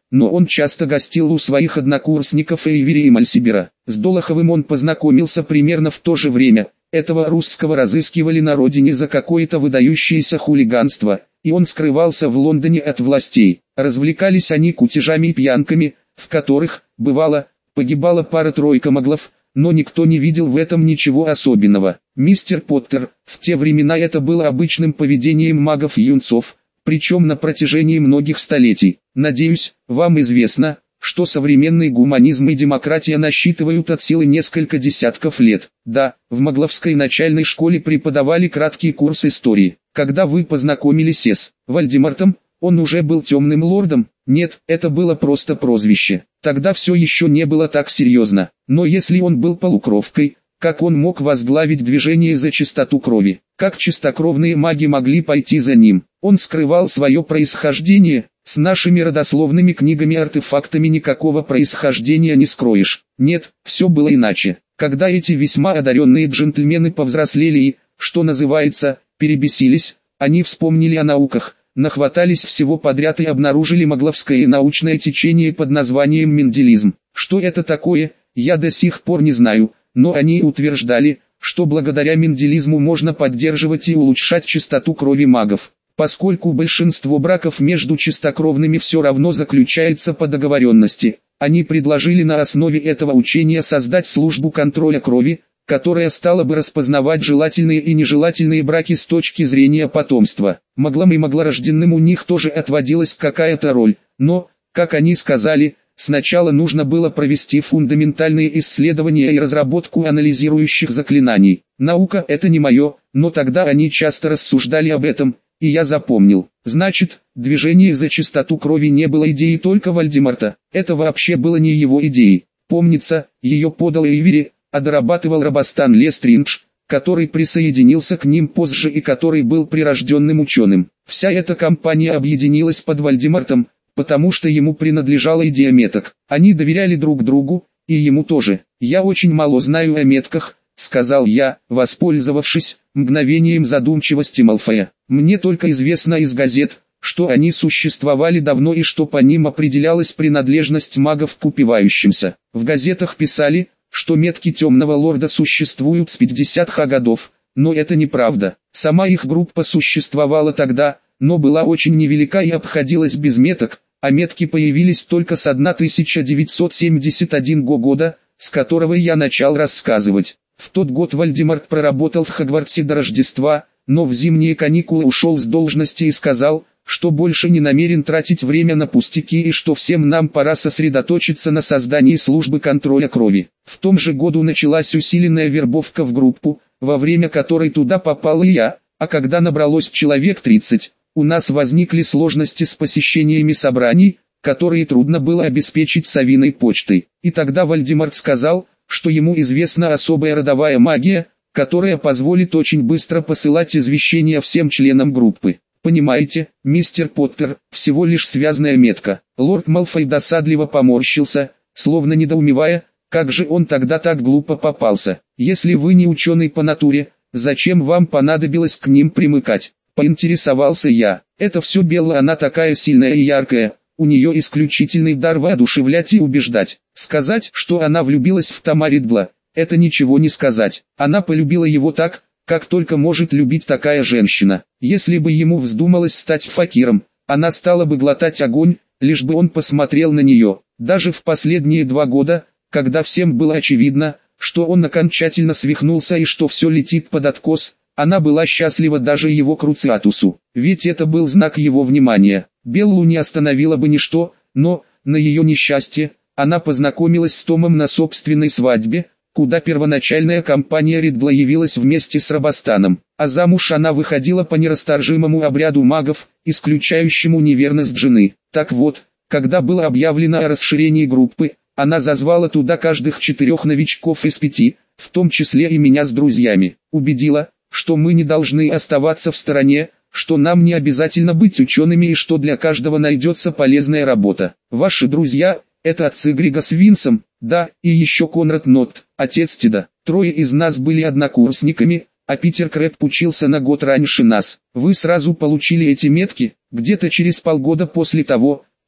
S1: но он часто гостил у своих однокурсников Эйвери и Мальсибера. С Долоховым он познакомился примерно в то же время. Этого русского разыскивали на родине за какое-то выдающееся хулиганство, и он скрывался в Лондоне от властей. Развлекались они кутежами и пьянками, в которых, бывало, погибала пара-тройка маглов, но никто не видел в этом ничего особенного. Мистер Поттер, в те времена это было обычным поведением магов-юнцов, причем на протяжении многих столетий. Надеюсь, вам известно, что современный гуманизм и демократия насчитывают от силы несколько десятков лет. Да, в магловской начальной школе преподавали краткий курс истории. Когда вы познакомились с Вальдемартом, он уже был темным лордом? Нет, это было просто прозвище. Тогда все еще не было так серьезно. Но если он был полукровкой, как он мог возглавить движение за чистоту крови? Как чистокровные маги могли пойти за ним? Он скрывал свое происхождение. С нашими родословными книгами-артефактами никакого происхождения не скроешь. Нет, все было иначе. Когда эти весьма одаренные джентльмены повзрослели и, что называется, перебесились, они вспомнили о науках, нахватались всего подряд и обнаружили магловское научное течение под названием менделизм. Что это такое, я до сих пор не знаю, но они утверждали, что благодаря менделизму можно поддерживать и улучшать чистоту крови магов. Поскольку большинство браков между чистокровными все равно заключается по договоренности, они предложили на основе этого учения создать службу контроля крови, которая стала бы распознавать желательные и нежелательные браки с точки зрения потомства. Маглам и маглорожденным у них тоже отводилась какая-то роль, но, как они сказали, сначала нужно было провести фундаментальные исследования и разработку анализирующих заклинаний. Наука — это не мое, но тогда они часто рассуждали об этом, и я запомнил. Значит, движение за чистоту крови не было идеей только Вальдемарта. Это вообще было не его идеей. Помнится, ее подал Эйвери, а дорабатывал Робостан Лестридж, который присоединился к ним позже и который был прирожденным ученым. Вся эта компания объединилась под Вальдемартом, потому что ему принадлежала идея меток. Они доверяли друг другу, и ему тоже. «Я очень мало знаю о метках», — сказал я, воспользовавшись мгновением задумчивости Малфоя. «Мне только известно из газет, что они существовали давно и что по ним определялась принадлежность магов к упивающимся. В газетах писали, что метки Темного Лорда существуют с пятидесятых годов, но это неправда. Сама их группа существовала тогда, но была очень невелика и обходилась без меток, а метки появились только с тысяча девятьсот семьдесят первого года, с которого я начал рассказывать. В тот год Вальдемарт проработал в Хогвартсе до Рождества, но в зимние каникулы ушел с должности и сказал, что больше не намерен тратить время на пустяки и что всем нам пора сосредоточиться на создании службы контроля крови. В том же году началась усиленная вербовка в группу, во время которой туда попал и я, а когда набралось человек тридцать, у нас возникли сложности с посещениями собраний, которые трудно было обеспечить совиной почтой. И тогда Вальдемарт сказал, что ему известна особая родовая магия, которая позволит очень быстро посылать извещения всем членам группы. Понимаете, мистер Поттер, всего лишь связная метка. Лорд Малфой досадливо поморщился, словно недоумевая, как же он тогда так глупо попался. Если вы не ученый по натуре, зачем вам понадобилось к ним примыкать? Поинтересовался я. Это все Белла, она такая сильная и яркая. У нее исключительный дар воодушевлять и убеждать. Сказать, что она влюбилась в Тома Ридла, это ничего не сказать. Она полюбила его так, как только может любить такая женщина. Если бы ему вздумалось стать факиром, она стала бы глотать огонь, лишь бы он посмотрел на нее. Даже в последние два года, когда всем было очевидно, что он окончательно свихнулся и что все летит под откос, она была счастлива даже его Круциатусу. Ведь это был знак его внимания. Беллу не остановило бы ничто, но, на ее несчастье, она познакомилась с Томом на собственной свадьбе, куда первоначальная компания Ридла явилась вместе с Робостаном, а замуж она выходила по нерасторжимому обряду магов, исключающему неверность жены. Так вот, когда было объявлено о расширении группы, она зазвала туда каждых четырех новичков из пяти, в том числе и меня с друзьями, убедила, что мы не должны оставаться в стороне, что нам не обязательно быть учеными и что для каждого найдется полезная работа. Ваши друзья – это отцы Грига с Винсом, да, и еще Конрад Нотт, отец Теда. Трое из нас были однокурсниками, а Питер Крэбб учился на год раньше нас. Вы сразу получили эти метки, где-то через полгода после того,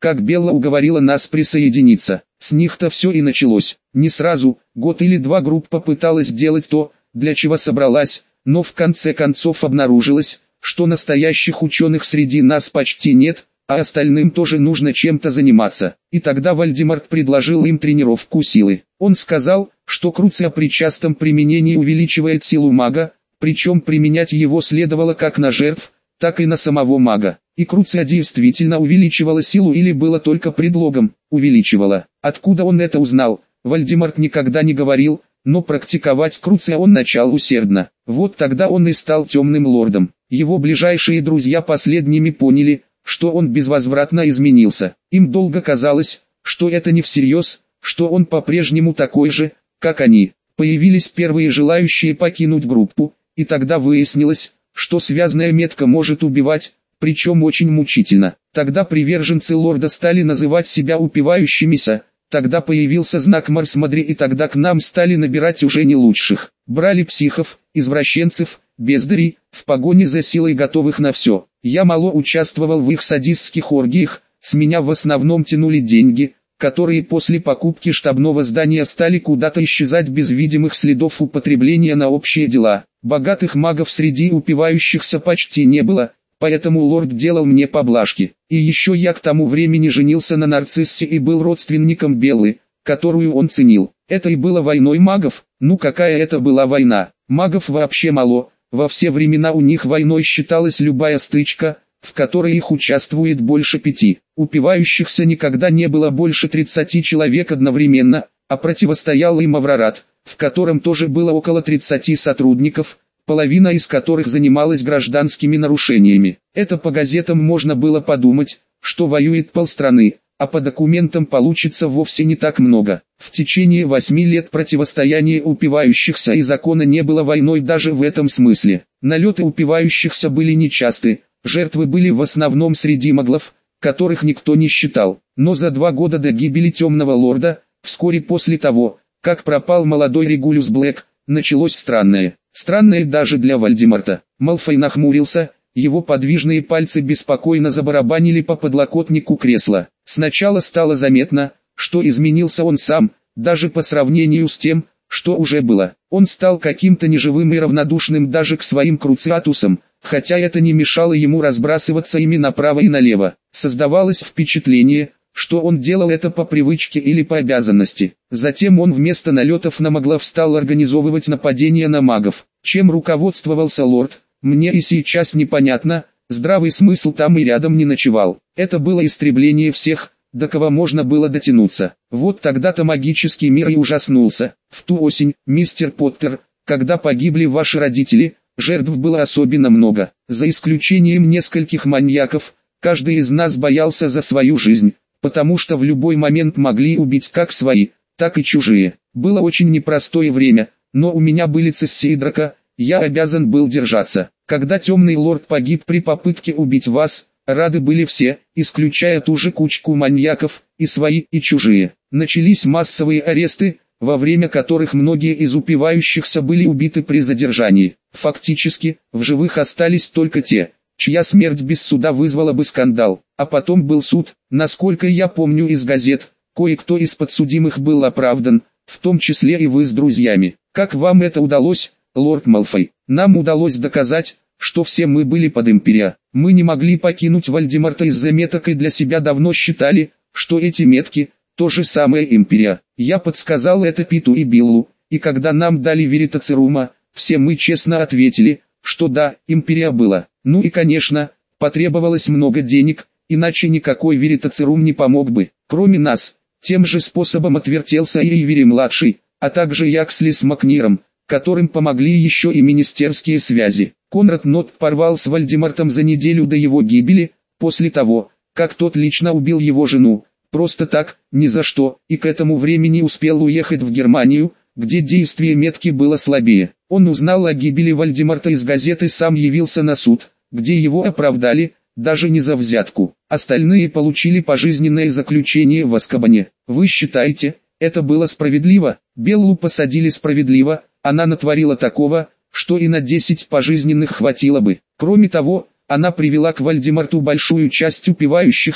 S1: как Белла уговорила нас присоединиться. С них-то все и началось. Не сразу, год или два группа пыталась делать то, для чего собралась, но в конце концов обнаружилось, что настоящих ученых среди нас почти нет, а остальным тоже нужно чем-то заниматься. И тогда Вальдемарт предложил им тренировку силы. Он сказал, что Круция при частом применении увеличивает силу мага, причем применять его следовало как на жертв, так и на самого мага. И Круция действительно увеличивала силу или было только предлогом, увеличивала. Откуда он это узнал, Вальдемарт никогда не говорил, но практиковать Круция он начал усердно. Вот тогда он и стал темным лордом. Его ближайшие друзья последними поняли, что он безвозвратно изменился. Им долго казалось, что это не всерьез, что он по-прежнему такой же, как они. Появились первые желающие покинуть группу, и тогда выяснилось, что связанная метка может убивать, причем очень мучительно. Тогда приверженцы лорда стали называть себя упивающимися, тогда появился знак Марсмадри, и тогда к нам стали набирать уже не лучших. Брали психов, извращенцев, бездарей, в погоне за силой готовых на все. Я мало участвовал в их садистских оргиях, с меня в основном тянули деньги, которые после покупки штабного здания стали куда-то исчезать без видимых следов употребления на общие дела. Богатых магов среди упивающихся почти не было, поэтому лорд делал мне поблажки. И еще я к тому времени женился на нарциссе и был родственником Беллы, которую он ценил. Это и было войной магов. Ну какая это была война? Магов вообще мало, во все времена у них войной считалась любая стычка, в которой их участвует больше пяти. Упивающихся никогда не было больше тридцати человек одновременно, а противостоял им Аврорат, в котором тоже было около тридцати сотрудников, половина из которых занималась гражданскими нарушениями. Это по газетам можно было подумать, что воюет полстраны, а по документам получится вовсе не так много. В течение восьми лет противостояния упивающихся и закона не было войной даже в этом смысле. Налеты упивающихся были нечасты, жертвы были в основном среди маглов, которых никто не считал. Но за два года до гибели Темного Лорда, вскоре после того, как пропал молодой Регулюс Блэк, началось странное. Странное даже для Вальдемарта. Малфой нахмурился, его подвижные пальцы беспокойно забарабанили по подлокотнику кресла. Сначала стало заметно, что изменился он сам, даже по сравнению с тем, что уже было. Он стал каким-то неживым и равнодушным даже к своим круциатусам, хотя это не мешало ему разбрасываться ими направо и налево. Создавалось впечатление, что он делал это по привычке или по обязанности. Затем он вместо налетов на маглов стал организовывать нападения на магов. Чем руководствовался лорд, мне и сейчас непонятно, здравый смысл там и рядом не ночевал. Это было истребление всех, до кого можно было дотянуться. Вот тогда-то магический мир и ужаснулся. В ту осень, мистер Поттер, когда погибли ваши родители, жертв было особенно много. За исключением нескольких маньяков, каждый из нас боялся за свою жизнь, потому что в любой момент могли убить как свои, так и чужие. Было очень непростое время, но у меня были Цесси и Драко, я обязан был держаться. Когда Темный Лорд погиб при попытке убить вас, рады были все, исключая ту же кучку маньяков, и свои, и чужие. Начались массовые аресты, во время которых многие из упивающихся были убиты при задержании. Фактически, в живых остались только те, чья смерть без суда вызвала бы скандал. А потом был суд, насколько я помню из газет, кое-кто из подсудимых был оправдан, в том числе и вы с друзьями. Как вам это удалось, лорд Малфой? Нам удалось доказать, что все мы были под Империя. Мы не могли покинуть Вальдемарта из-за меток и для себя давно считали, что эти метки – то же самое Империя. Я подсказал это Питу и Биллу, и когда нам дали Веритацирума, все мы честно ответили, что да, Империя была. Ну и конечно, потребовалось много денег, иначе никакой Веритацирум не помог бы. Кроме нас, тем же способом отвертелся и Эйвери-младший, а также Яксли с Макниром, которым помогли еще и министерские связи. Конрад Нотт порвал с Вальдемартом за неделю до его гибели, после того, как тот лично убил его жену, просто так, ни за что, и к этому времени успел уехать в Германию, где действие метки было слабее. Он узнал о гибели Вальдемарта из газеты, сам явился на суд, где его оправдали, даже не за взятку. Остальные получили пожизненное заключение в Азкабане. Вы считаете, это было справедливо? Беллу посадили справедливо, она натворила такого, что и на десять пожизненных хватило бы. Кроме того, она привела к Вальдемарту большую часть упивающихся,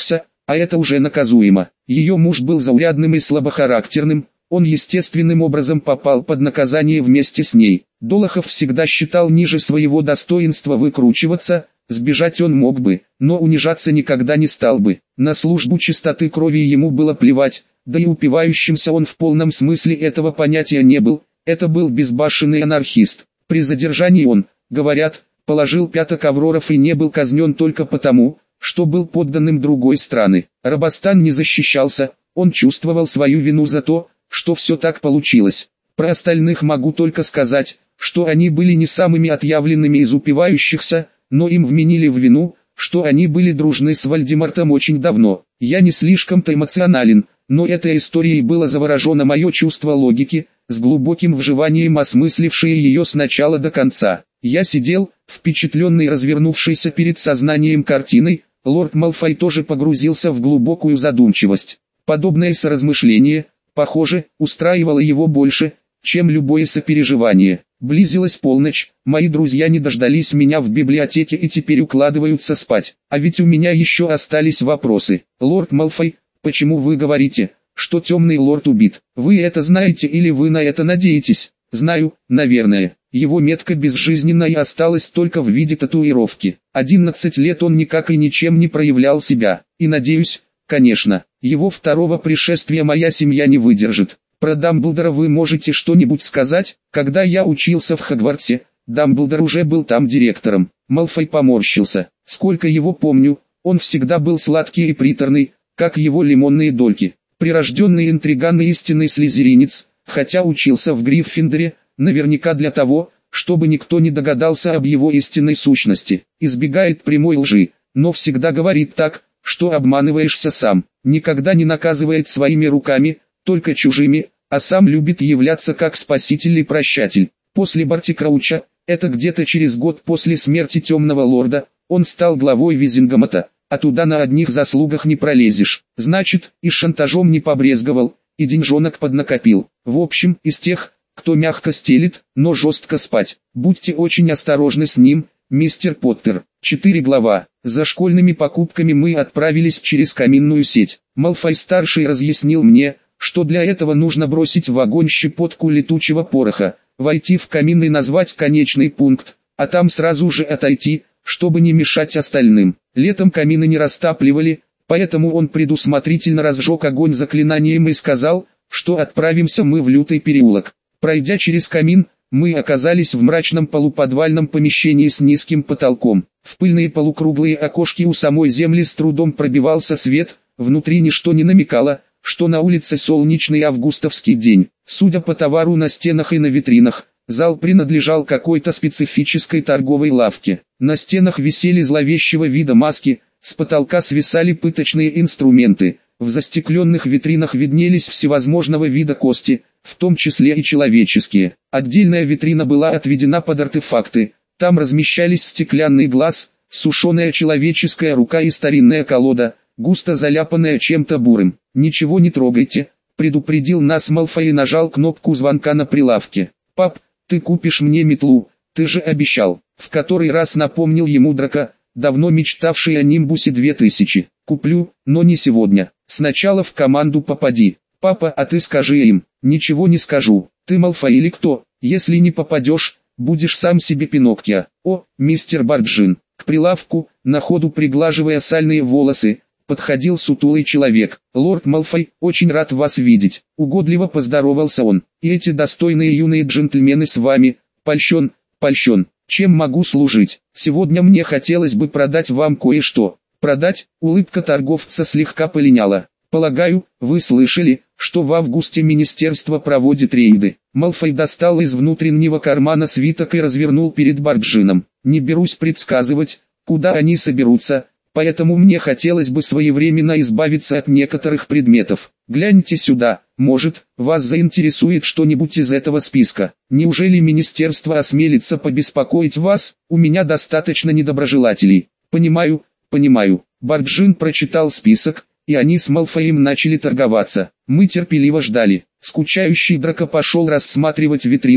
S1: а это уже наказуемо. Ее муж был заурядным и слабохарактерным, он естественным образом попал под наказание вместе с ней. Долохов всегда считал ниже своего достоинства выкручиваться, сбежать он мог бы, но унижаться никогда не стал бы. На службу чистоты крови ему было плевать, да и упивающимся он в полном смысле этого понятия не был, это был безбашенный анархист. При задержании он, говорят, положил пяток авроров и не был казнен только потому, что был подданным другой страны. Рабостан не защищался, он чувствовал свою вину за то, что все так получилось. Про остальных могу только сказать, что они были не самыми отъявленными из упивающихся, но им вменили в вину, что они были дружны с Вальдемартом очень давно. Я не слишком-то эмоционален, но этой историей было заворожено мое чувство логики, с глубоким вживанием осмыслившее ее с начала до конца. Я сидел, впечатленный развернувшейся перед сознанием картиной, лорд Малфой тоже погрузился в глубокую задумчивость. Подобное соразмышление, похоже, устраивало его больше, чем любое сопереживание. Близилась полночь, мои друзья не дождались меня в библиотеке и теперь укладываются спать. А ведь у меня еще остались вопросы. Лорд Малфой, почему вы говорите, что темный лорд убит? Вы это знаете или вы на это надеетесь? Знаю, наверное. Его метка безжизненна и осталась только в виде татуировки. Одиннадцать лет он никак и ничем не проявлял себя. И надеюсь, конечно, его второго пришествия моя семья не выдержит. Про Дамблдора вы можете что-нибудь сказать? Когда я учился в Хогвартсе, Дамблдор уже был там директором. Малфой поморщился. Сколько его помню, он всегда был сладкий и приторный, как его лимонные дольки. Прирожденный интриган и истинный слизеринец, хотя учился в Гриффиндоре, наверняка для того, чтобы никто не догадался об его истинной сущности. Избегает прямой лжи, но всегда говорит так, что обманываешься сам. Никогда не наказывает своими руками, только чужими, а сам любит являться как спаситель и прощатель. После Барти Крауча, это где-то через год после смерти Темного Лорда, он стал главой Визингамата, а туда на одних заслугах не пролезешь. Значит, и шантажом не побрезговал, и деньжонок поднакопил. В общем, из тех, кто мягко стелит, но жестко спать. Будьте очень осторожны с ним, мистер Поттер. четыре глава. За школьными покупками мы отправились через каминную сеть. Малфой-старший разъяснил мне, что для этого нужно бросить в огонь щепотку летучего пороха, войти в камин и назвать конечный пункт, а там сразу же отойти, чтобы не мешать остальным. Летом камины не растапливали, поэтому он предусмотрительно разжег огонь заклинанием и сказал, что отправимся мы в Лютый переулок. Пройдя через камин, мы оказались в мрачном полуподвальном помещении с низким потолком. В пыльные полукруглые окошки у самой земли с трудом пробивался свет, внутри ничто не намекало, что на улице солнечный августовский день. Судя по товару на стенах и на витринах, зал принадлежал какой-то специфической торговой лавке. На стенах висели зловещего вида маски, с потолка свисали пыточные инструменты, в застекленных витринах виднелись всевозможного вида кости, в том числе и человеческие. Отдельная витрина была отведена под артефакты, там размещались стеклянный глаз, сушеная человеческая рука и старинная колода, густо заляпанная чем-то бурым. «Ничего не трогайте», — предупредил нас Малфой и нажал кнопку звонка на прилавке. «Пап, ты купишь мне метлу, ты же обещал», — в который раз напомнил ему Драко, давно мечтавший о Нимбусе две тысячи. «Куплю, но не сегодня. Сначала в команду попади. Папа, а ты скажи им». «Ничего не скажу. Ты Малфой или кто? Если не попадешь, будешь сам себе Пиноккио». «О, мистер Барджин». К прилавку, на ходу приглаживая сальные волосы, подходил сутулый человек. «Лорд Малфой, очень рад вас видеть». Угодливо поздоровался он. «И эти достойные юные джентльмены с вами. Польщен, польщен. Чем могу служить? Сегодня мне хотелось бы продать вам кое-что». «Продать?» Улыбка торговца слегка полиняла. «Полагаю, вы слышали, что в августе министерство проводит рейды». Малфой достал из внутреннего кармана свиток и развернул перед Барджином. «Не берусь предсказывать, куда они соберутся, поэтому мне хотелось бы своевременно избавиться от некоторых предметов. Гляньте сюда, может, вас заинтересует что-нибудь из этого списка. Неужели министерство осмелится побеспокоить вас? У меня достаточно недоброжелателей». «Понимаю, понимаю». Барджин прочитал список, и они с Малфоем начали торговаться. Мы терпеливо ждали. Скучающий Драко пошел рассматривать витрины,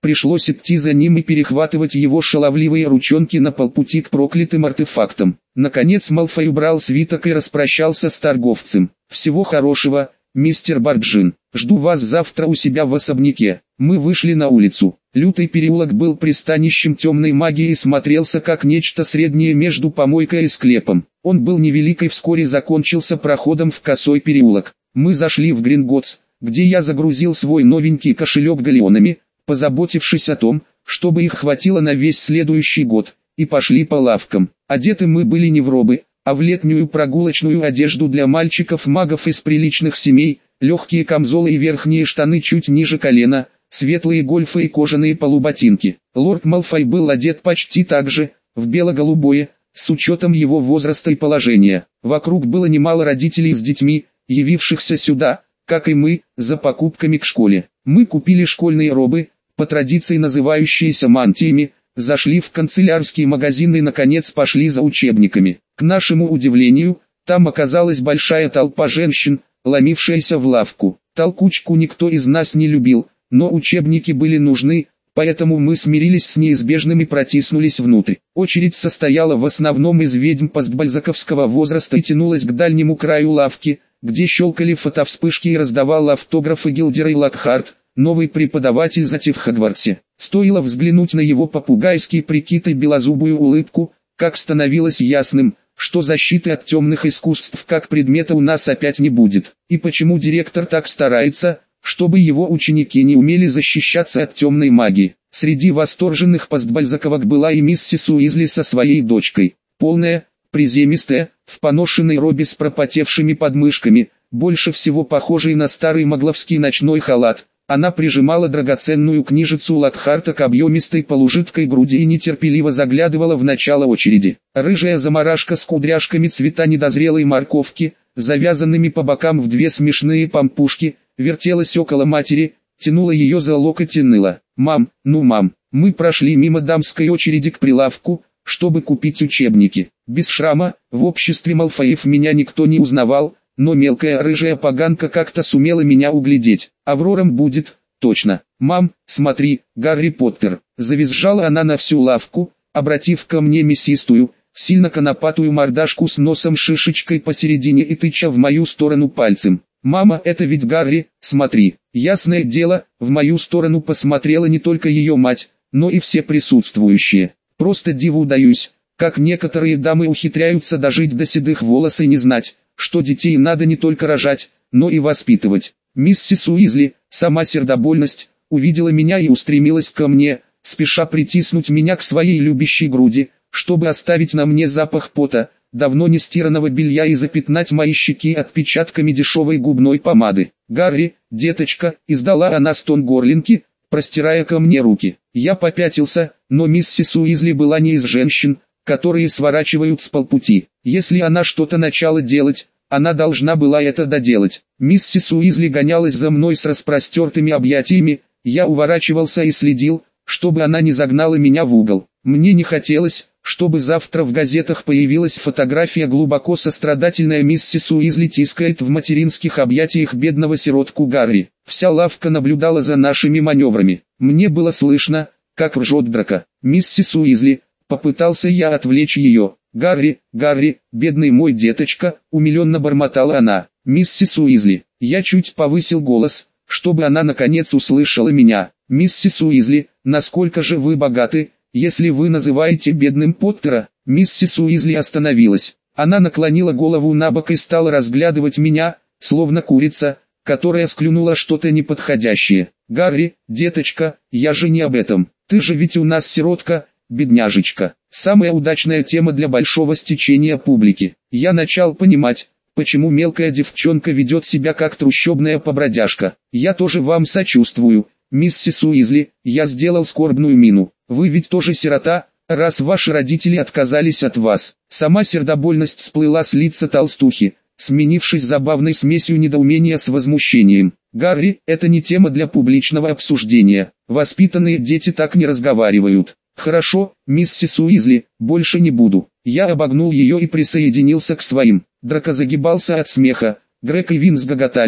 S1: Пришлось идти за ним и перехватывать его шаловливые ручонки на полпути к проклятым артефактам. Наконец Малфой убрал свиток и распрощался с торговцем. «Всего хорошего, мистер Барджин. Жду вас завтра у себя в особняке». Мы вышли на улицу. Лютый переулок был пристанищем темной магии и смотрелся как нечто среднее между помойкой и склепом. Он был невелик и вскоре закончился проходом в косой переулок. Мы зашли в Гринготс, где я загрузил свой новенький кошелек галеонами, позаботившись о том, чтобы их хватило на весь следующий год, и пошли по лавкам. Одеты мы были не в робы, а в летнюю прогулочную одежду для мальчиков-магов из приличных семей, легкие камзолы и верхние штаны чуть ниже колена, светлые гольфы и кожаные полуботинки. Лорд Малфой был одет почти так же, в бело-голубое, с учетом его возраста и положения. Вокруг было немало родителей с детьми, явившихся сюда, как и мы, за покупками к школе. Мы купили школьные робы, по традиции называющиеся мантиями, зашли в канцелярский магазин и наконец пошли за учебниками. К нашему удивлению, там оказалась большая толпа женщин, ломившаяся в лавку. Толкучку никто из нас не любил, но учебники были нужны, поэтому мы смирились с неизбежным и протиснулись внутрь. Очередь состояла в основном из ведьм постбальзаковского возраста и тянулась к дальнему краю лавки, где щелкали фотовспышки и раздавал автографы Гилдерей Локхарт, новый преподаватель зате в Хогвартсе. Стоило взглянуть на его попугайский прикид и белозубую улыбку, как становилось ясным, что защиты от темных искусств как предмета у нас опять не будет. И почему директор так старается, чтобы его ученики не умели защищаться от темной магии. Среди восторженных постбальзаковок была и миссис Уизли со своей дочкой. Полная, приземистая, в поношенной робе с пропотевшими подмышками, больше всего похожей на старый магловский ночной халат. Она прижимала драгоценную книжицу Локхарта к объемистой полужидкой груди и нетерпеливо заглядывала в начало очереди. Рыжая заморашка с кудряшками цвета недозрелой морковки, завязанными по бокам в две смешные помпушки, вертелась около матери, тянула ее за локоть и ныла. «Мам, ну мам». Мы прошли мимо дамской очереди к прилавку, чтобы купить учебники. Без шрама, в обществе Малфоев меня никто не узнавал, но мелкая рыжая поганка как-то сумела меня углядеть. Аврором будет, точно. «Мам, смотри, Гарри Поттер». Завизжала она на всю лавку, обратив ко мне мясистую, сильно конопатую мордашку с носом-шишечкой посередине и тыча в мою сторону пальцем. «Мама, это ведь Гарри, смотри». Ясное дело, в мою сторону посмотрела не только ее мать, но и все присутствующие. Просто диву даюсь, как некоторые дамы ухитряются дожить до седых волос и не знать, что детей надо не только рожать, но и воспитывать. Миссис Уизли, сама сердобольность, увидела меня и устремилась ко мне, спеша притиснуть меня к своей любящей груди, чтобы оставить на мне запах пота, давно не стиранного белья и запятнать мои щеки отпечатками дешевой губной помады. «Гарри, деточка», издала она стон горлинки, простирая ко мне руки. Я попятился, но миссис Уизли была не из женщин, которые сворачивают с полпути. Если она что-то начала делать, она должна была это доделать. Миссис Уизли гонялась за мной с распростертыми объятиями, я уворачивался и следил, чтобы она не загнала меня в угол. Мне не хотелось, чтобы завтра в газетах появилась фотография глубоко сострадательная миссис Уизли тискает в материнских объятиях бедного сиротку Гарри. Вся лавка наблюдала за нашими маневрами. Мне было слышно, как ржет драка. «Миссис Уизли», попытался я отвлечь ее. «Гарри, Гарри, бедный мой деточка», умиленно бормотала она. «Миссис Уизли». Я чуть повысил голос, чтобы она наконец услышала меня. «Миссис Уизли, насколько же вы богаты, если вы называете бедным Поттера?» Миссис Уизли остановилась. Она наклонила голову набок и стала разглядывать меня, словно курица, которая склюнула что-то неподходящее. «Гарри, деточка, я же не об этом. Ты же ведь у нас сиротка, бедняжечка». Самая удачная тема для большого стечения публики. Я начал понимать, почему мелкая девчонка ведет себя как трущобная побродяжка. «Я тоже вам сочувствую, миссис Уизли», я сделал скорбную мину. «Вы ведь тоже сирота, раз ваши родители отказались от вас». Сама сердобольность сплыла с лица толстухи, сменившись забавной смесью недоумения с возмущением. «Гарри, это не тема для публичного обсуждения. Воспитанные дети так не разговаривают». «Хорошо, миссис Уизли, больше не буду». Я обогнул ее и присоединился к своим. Драко загибался от смеха, Грег и Винс гоготали,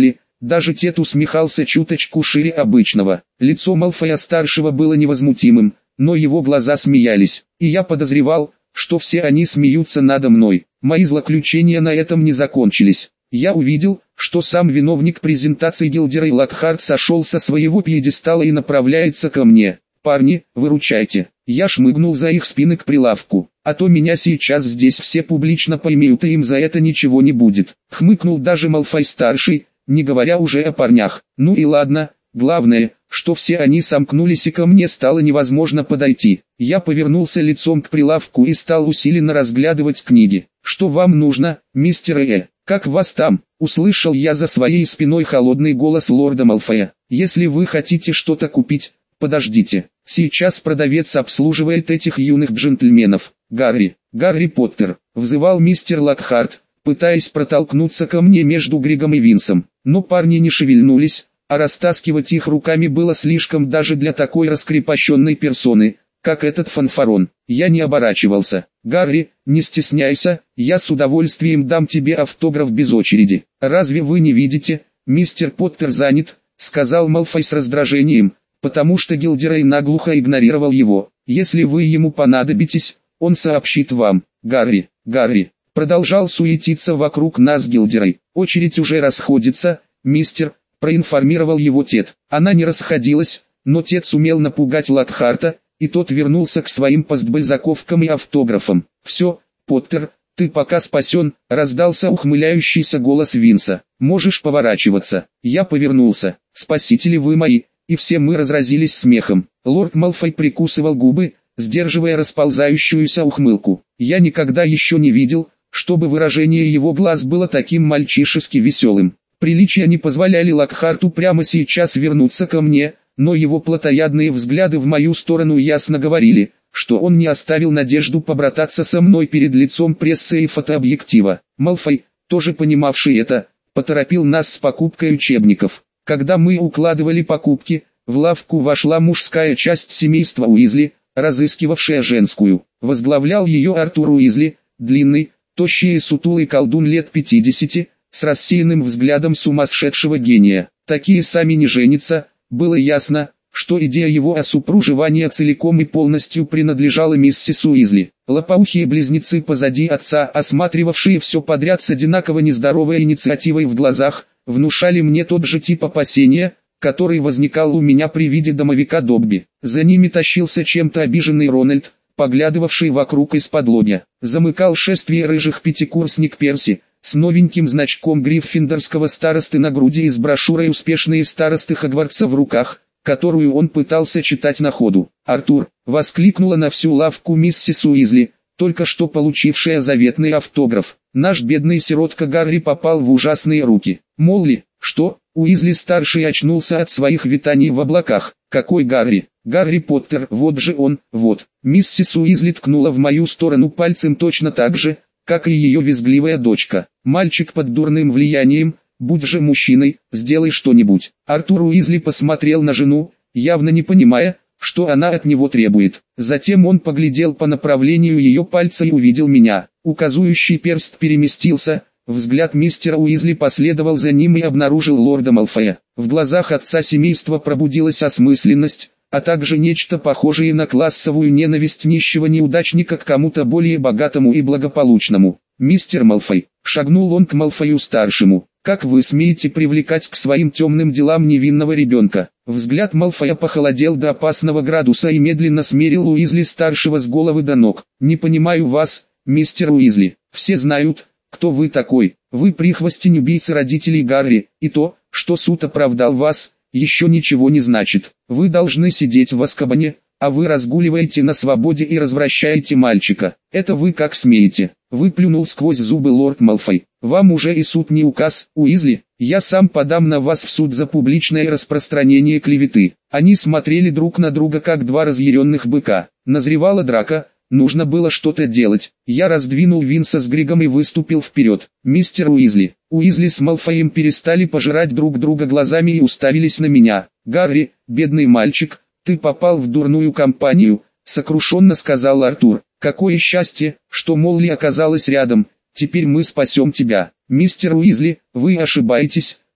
S1: Даже Тед усмехался чуточку шире обычного. Лицо Малфоя-старшего было невозмутимым, но его глаза смеялись, и я подозревал, что все они смеются надо мной. Мои злоключения на этом не закончились. Я увидел, что сам виновник презентации Гилдерей Локхарт сошел со своего пьедестала и направляется ко мне. «Парни, выручайте!» Я шмыгнул за их спины к прилавку. «А то меня сейчас здесь все публично поймают, и им за это ничего не будет». Хмыкнул даже Малфой-старший, не говоря уже о парнях. Ну и ладно, главное, что все они сомкнулись и ко мне стало невозможно подойти. Я повернулся лицом к прилавку и стал усиленно разглядывать книги. «Что вам нужно, мистер Э? Как вас там?» Услышал я за своей спиной холодный голос лорда Малфоя. «Если вы хотите что-то купить, подождите. Сейчас продавец обслуживает этих юных джентльменов. Гарри, Гарри Поттер», — взывал мистер Локхарт, пытаясь протолкнуться ко мне между Григом и Винсом. Но парни не шевельнулись, а растаскивать их руками было слишком даже для такой раскрепощенной персоны, как этот фанфарон. Я не оборачивался. «Гарри, не стесняйся, я с удовольствием дам тебе автограф без очереди». «Разве вы не видите, мистер Поттер занят», — сказал Малфой с раздражением, потому что Гилдерей наглухо игнорировал его. «Если вы ему понадобитесь, он сообщит вам». «Гарри, Гарри», — продолжал суетиться вокруг нас Гилдерей. «Очередь уже расходится, мистер», — проинформировал его Тед. Она не расходилась, но Тед сумел напугать Локхарта, и тот вернулся к своим постбальзаковкам и автографам. «Все, Поттер, ты пока спасен», — раздался ухмыляющийся голос Винса. «Можешь поворачиваться». Я повернулся. «Спасители вы мои», и все мы разразились смехом. Лорд Малфой прикусывал губы, сдерживая расползающуюся ухмылку. Я никогда еще не видел, чтобы выражение его глаз было таким мальчишески веселым. Приличия не позволяли Локхарту прямо сейчас вернуться ко мне, но его плотоядные взгляды в мою сторону ясно говорили, что он не оставил надежду побрататься со мной перед лицом прессы и фотообъектива. Малфой, тоже понимавший это, поторопил нас с покупкой учебников. Когда мы укладывали покупки, в лавку вошла мужская часть семейства Уизли, разыскивавшая женскую. Возглавлял ее Артур Уизли, длинный, тощий и сутулый колдун лет пятидесяти, с рассеянным взглядом сумасшедшего гения. Такие сами не женятся. Было ясно, что идея его о супруживании целиком и полностью принадлежала миссис Уизли. Лопоухие близнецы позади отца, осматривавшие все подряд с одинаково нездоровой инициативой в глазах, внушали мне тот же тип опасения, который возникал у меня при виде домовика Добби. За ними тащился чем-то обиженный Рональд, поглядывавший вокруг из-под лобья. Замыкал шествие рыжих пятикурсник Перси, с новеньким значком гриффиндорского старосты на груди и с брошюрой «Успешные старосты Хогвартса» в руках, которую он пытался читать на ходу. «Артур!» — воскликнула на всю лавку миссис Уизли, только что получившая заветный автограф. «Наш бедный сиротка Гарри попал в ужасные руки». «Молли, что?» Уизли-старший очнулся от своих витаний в облаках. «Какой Гарри?» «Гарри Поттер, вот же он, вот». Миссис Уизли ткнула в мою сторону пальцем точно так же, как и ее визгливая дочка. «Мальчик под дурным влиянием, будь же мужчиной, сделай что-нибудь». Артур Уизли посмотрел на жену, явно не понимая, что она от него требует. Затем он поглядел по направлению ее пальца и увидел меня. Указующий перст переместился, взгляд мистера Уизли последовал за ним и обнаружил лорда Малфоя. В глазах отца семейства пробудилась осмысленность, а также нечто похожее на классовую ненависть нищего неудачника к кому-то более богатому и благополучному. «Мистер Малфой», — шагнул он к Малфою-старшему, — «как вы смеете привлекать к своим темным делам невинного ребенка?» Взгляд Малфоя похолодел до опасного градуса и медленно смерил Уизли-старшего с головы до ног. «Не понимаю вас, мистер Уизли. Все знают, кто вы такой. Вы прихвостень убийцы родителей Гарри, и то, что суд оправдал вас, еще ничего не значит. Вы должны сидеть в Азкабане, а вы разгуливаете на свободе и развращаете мальчика. Это вы как смеете?» Выплюнул сквозь зубы лорд Малфой. «Вам уже и суд не указ, Уизли. Я сам подам на вас в суд за публичное распространение клеветы». Они смотрели друг на друга как два разъяренных быка. Назревала драка, нужно было что-то делать. Я раздвинул Винса с Григом и выступил вперед. «Мистер Уизли». Уизли с Малфоем перестали пожирать друг друга глазами и уставились на меня. «Гарри, бедный мальчик, ты попал в дурную компанию», — сокрушенно сказал Артур. «Какое счастье, что Молли оказалась рядом, теперь мы спасем тебя». «Мистер Уизли, вы ошибаетесь»,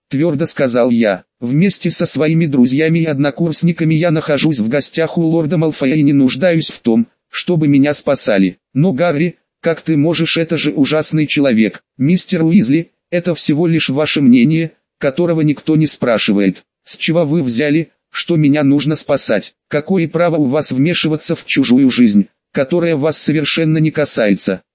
S1: твердо сказал я. Вместе со своими друзьями и однокурсниками я нахожусь в гостях у лорда Малфоя и не нуждаюсь в том, чтобы меня спасали. Но Гарри, как ты можешь, это же ужасный человек. Мистер Уизли, это всего лишь ваше мнение, которого никто не спрашивает. С чего вы взяли, что меня нужно спасать? Какое право у вас вмешиваться в чужую жизнь, которая вас совершенно не касается?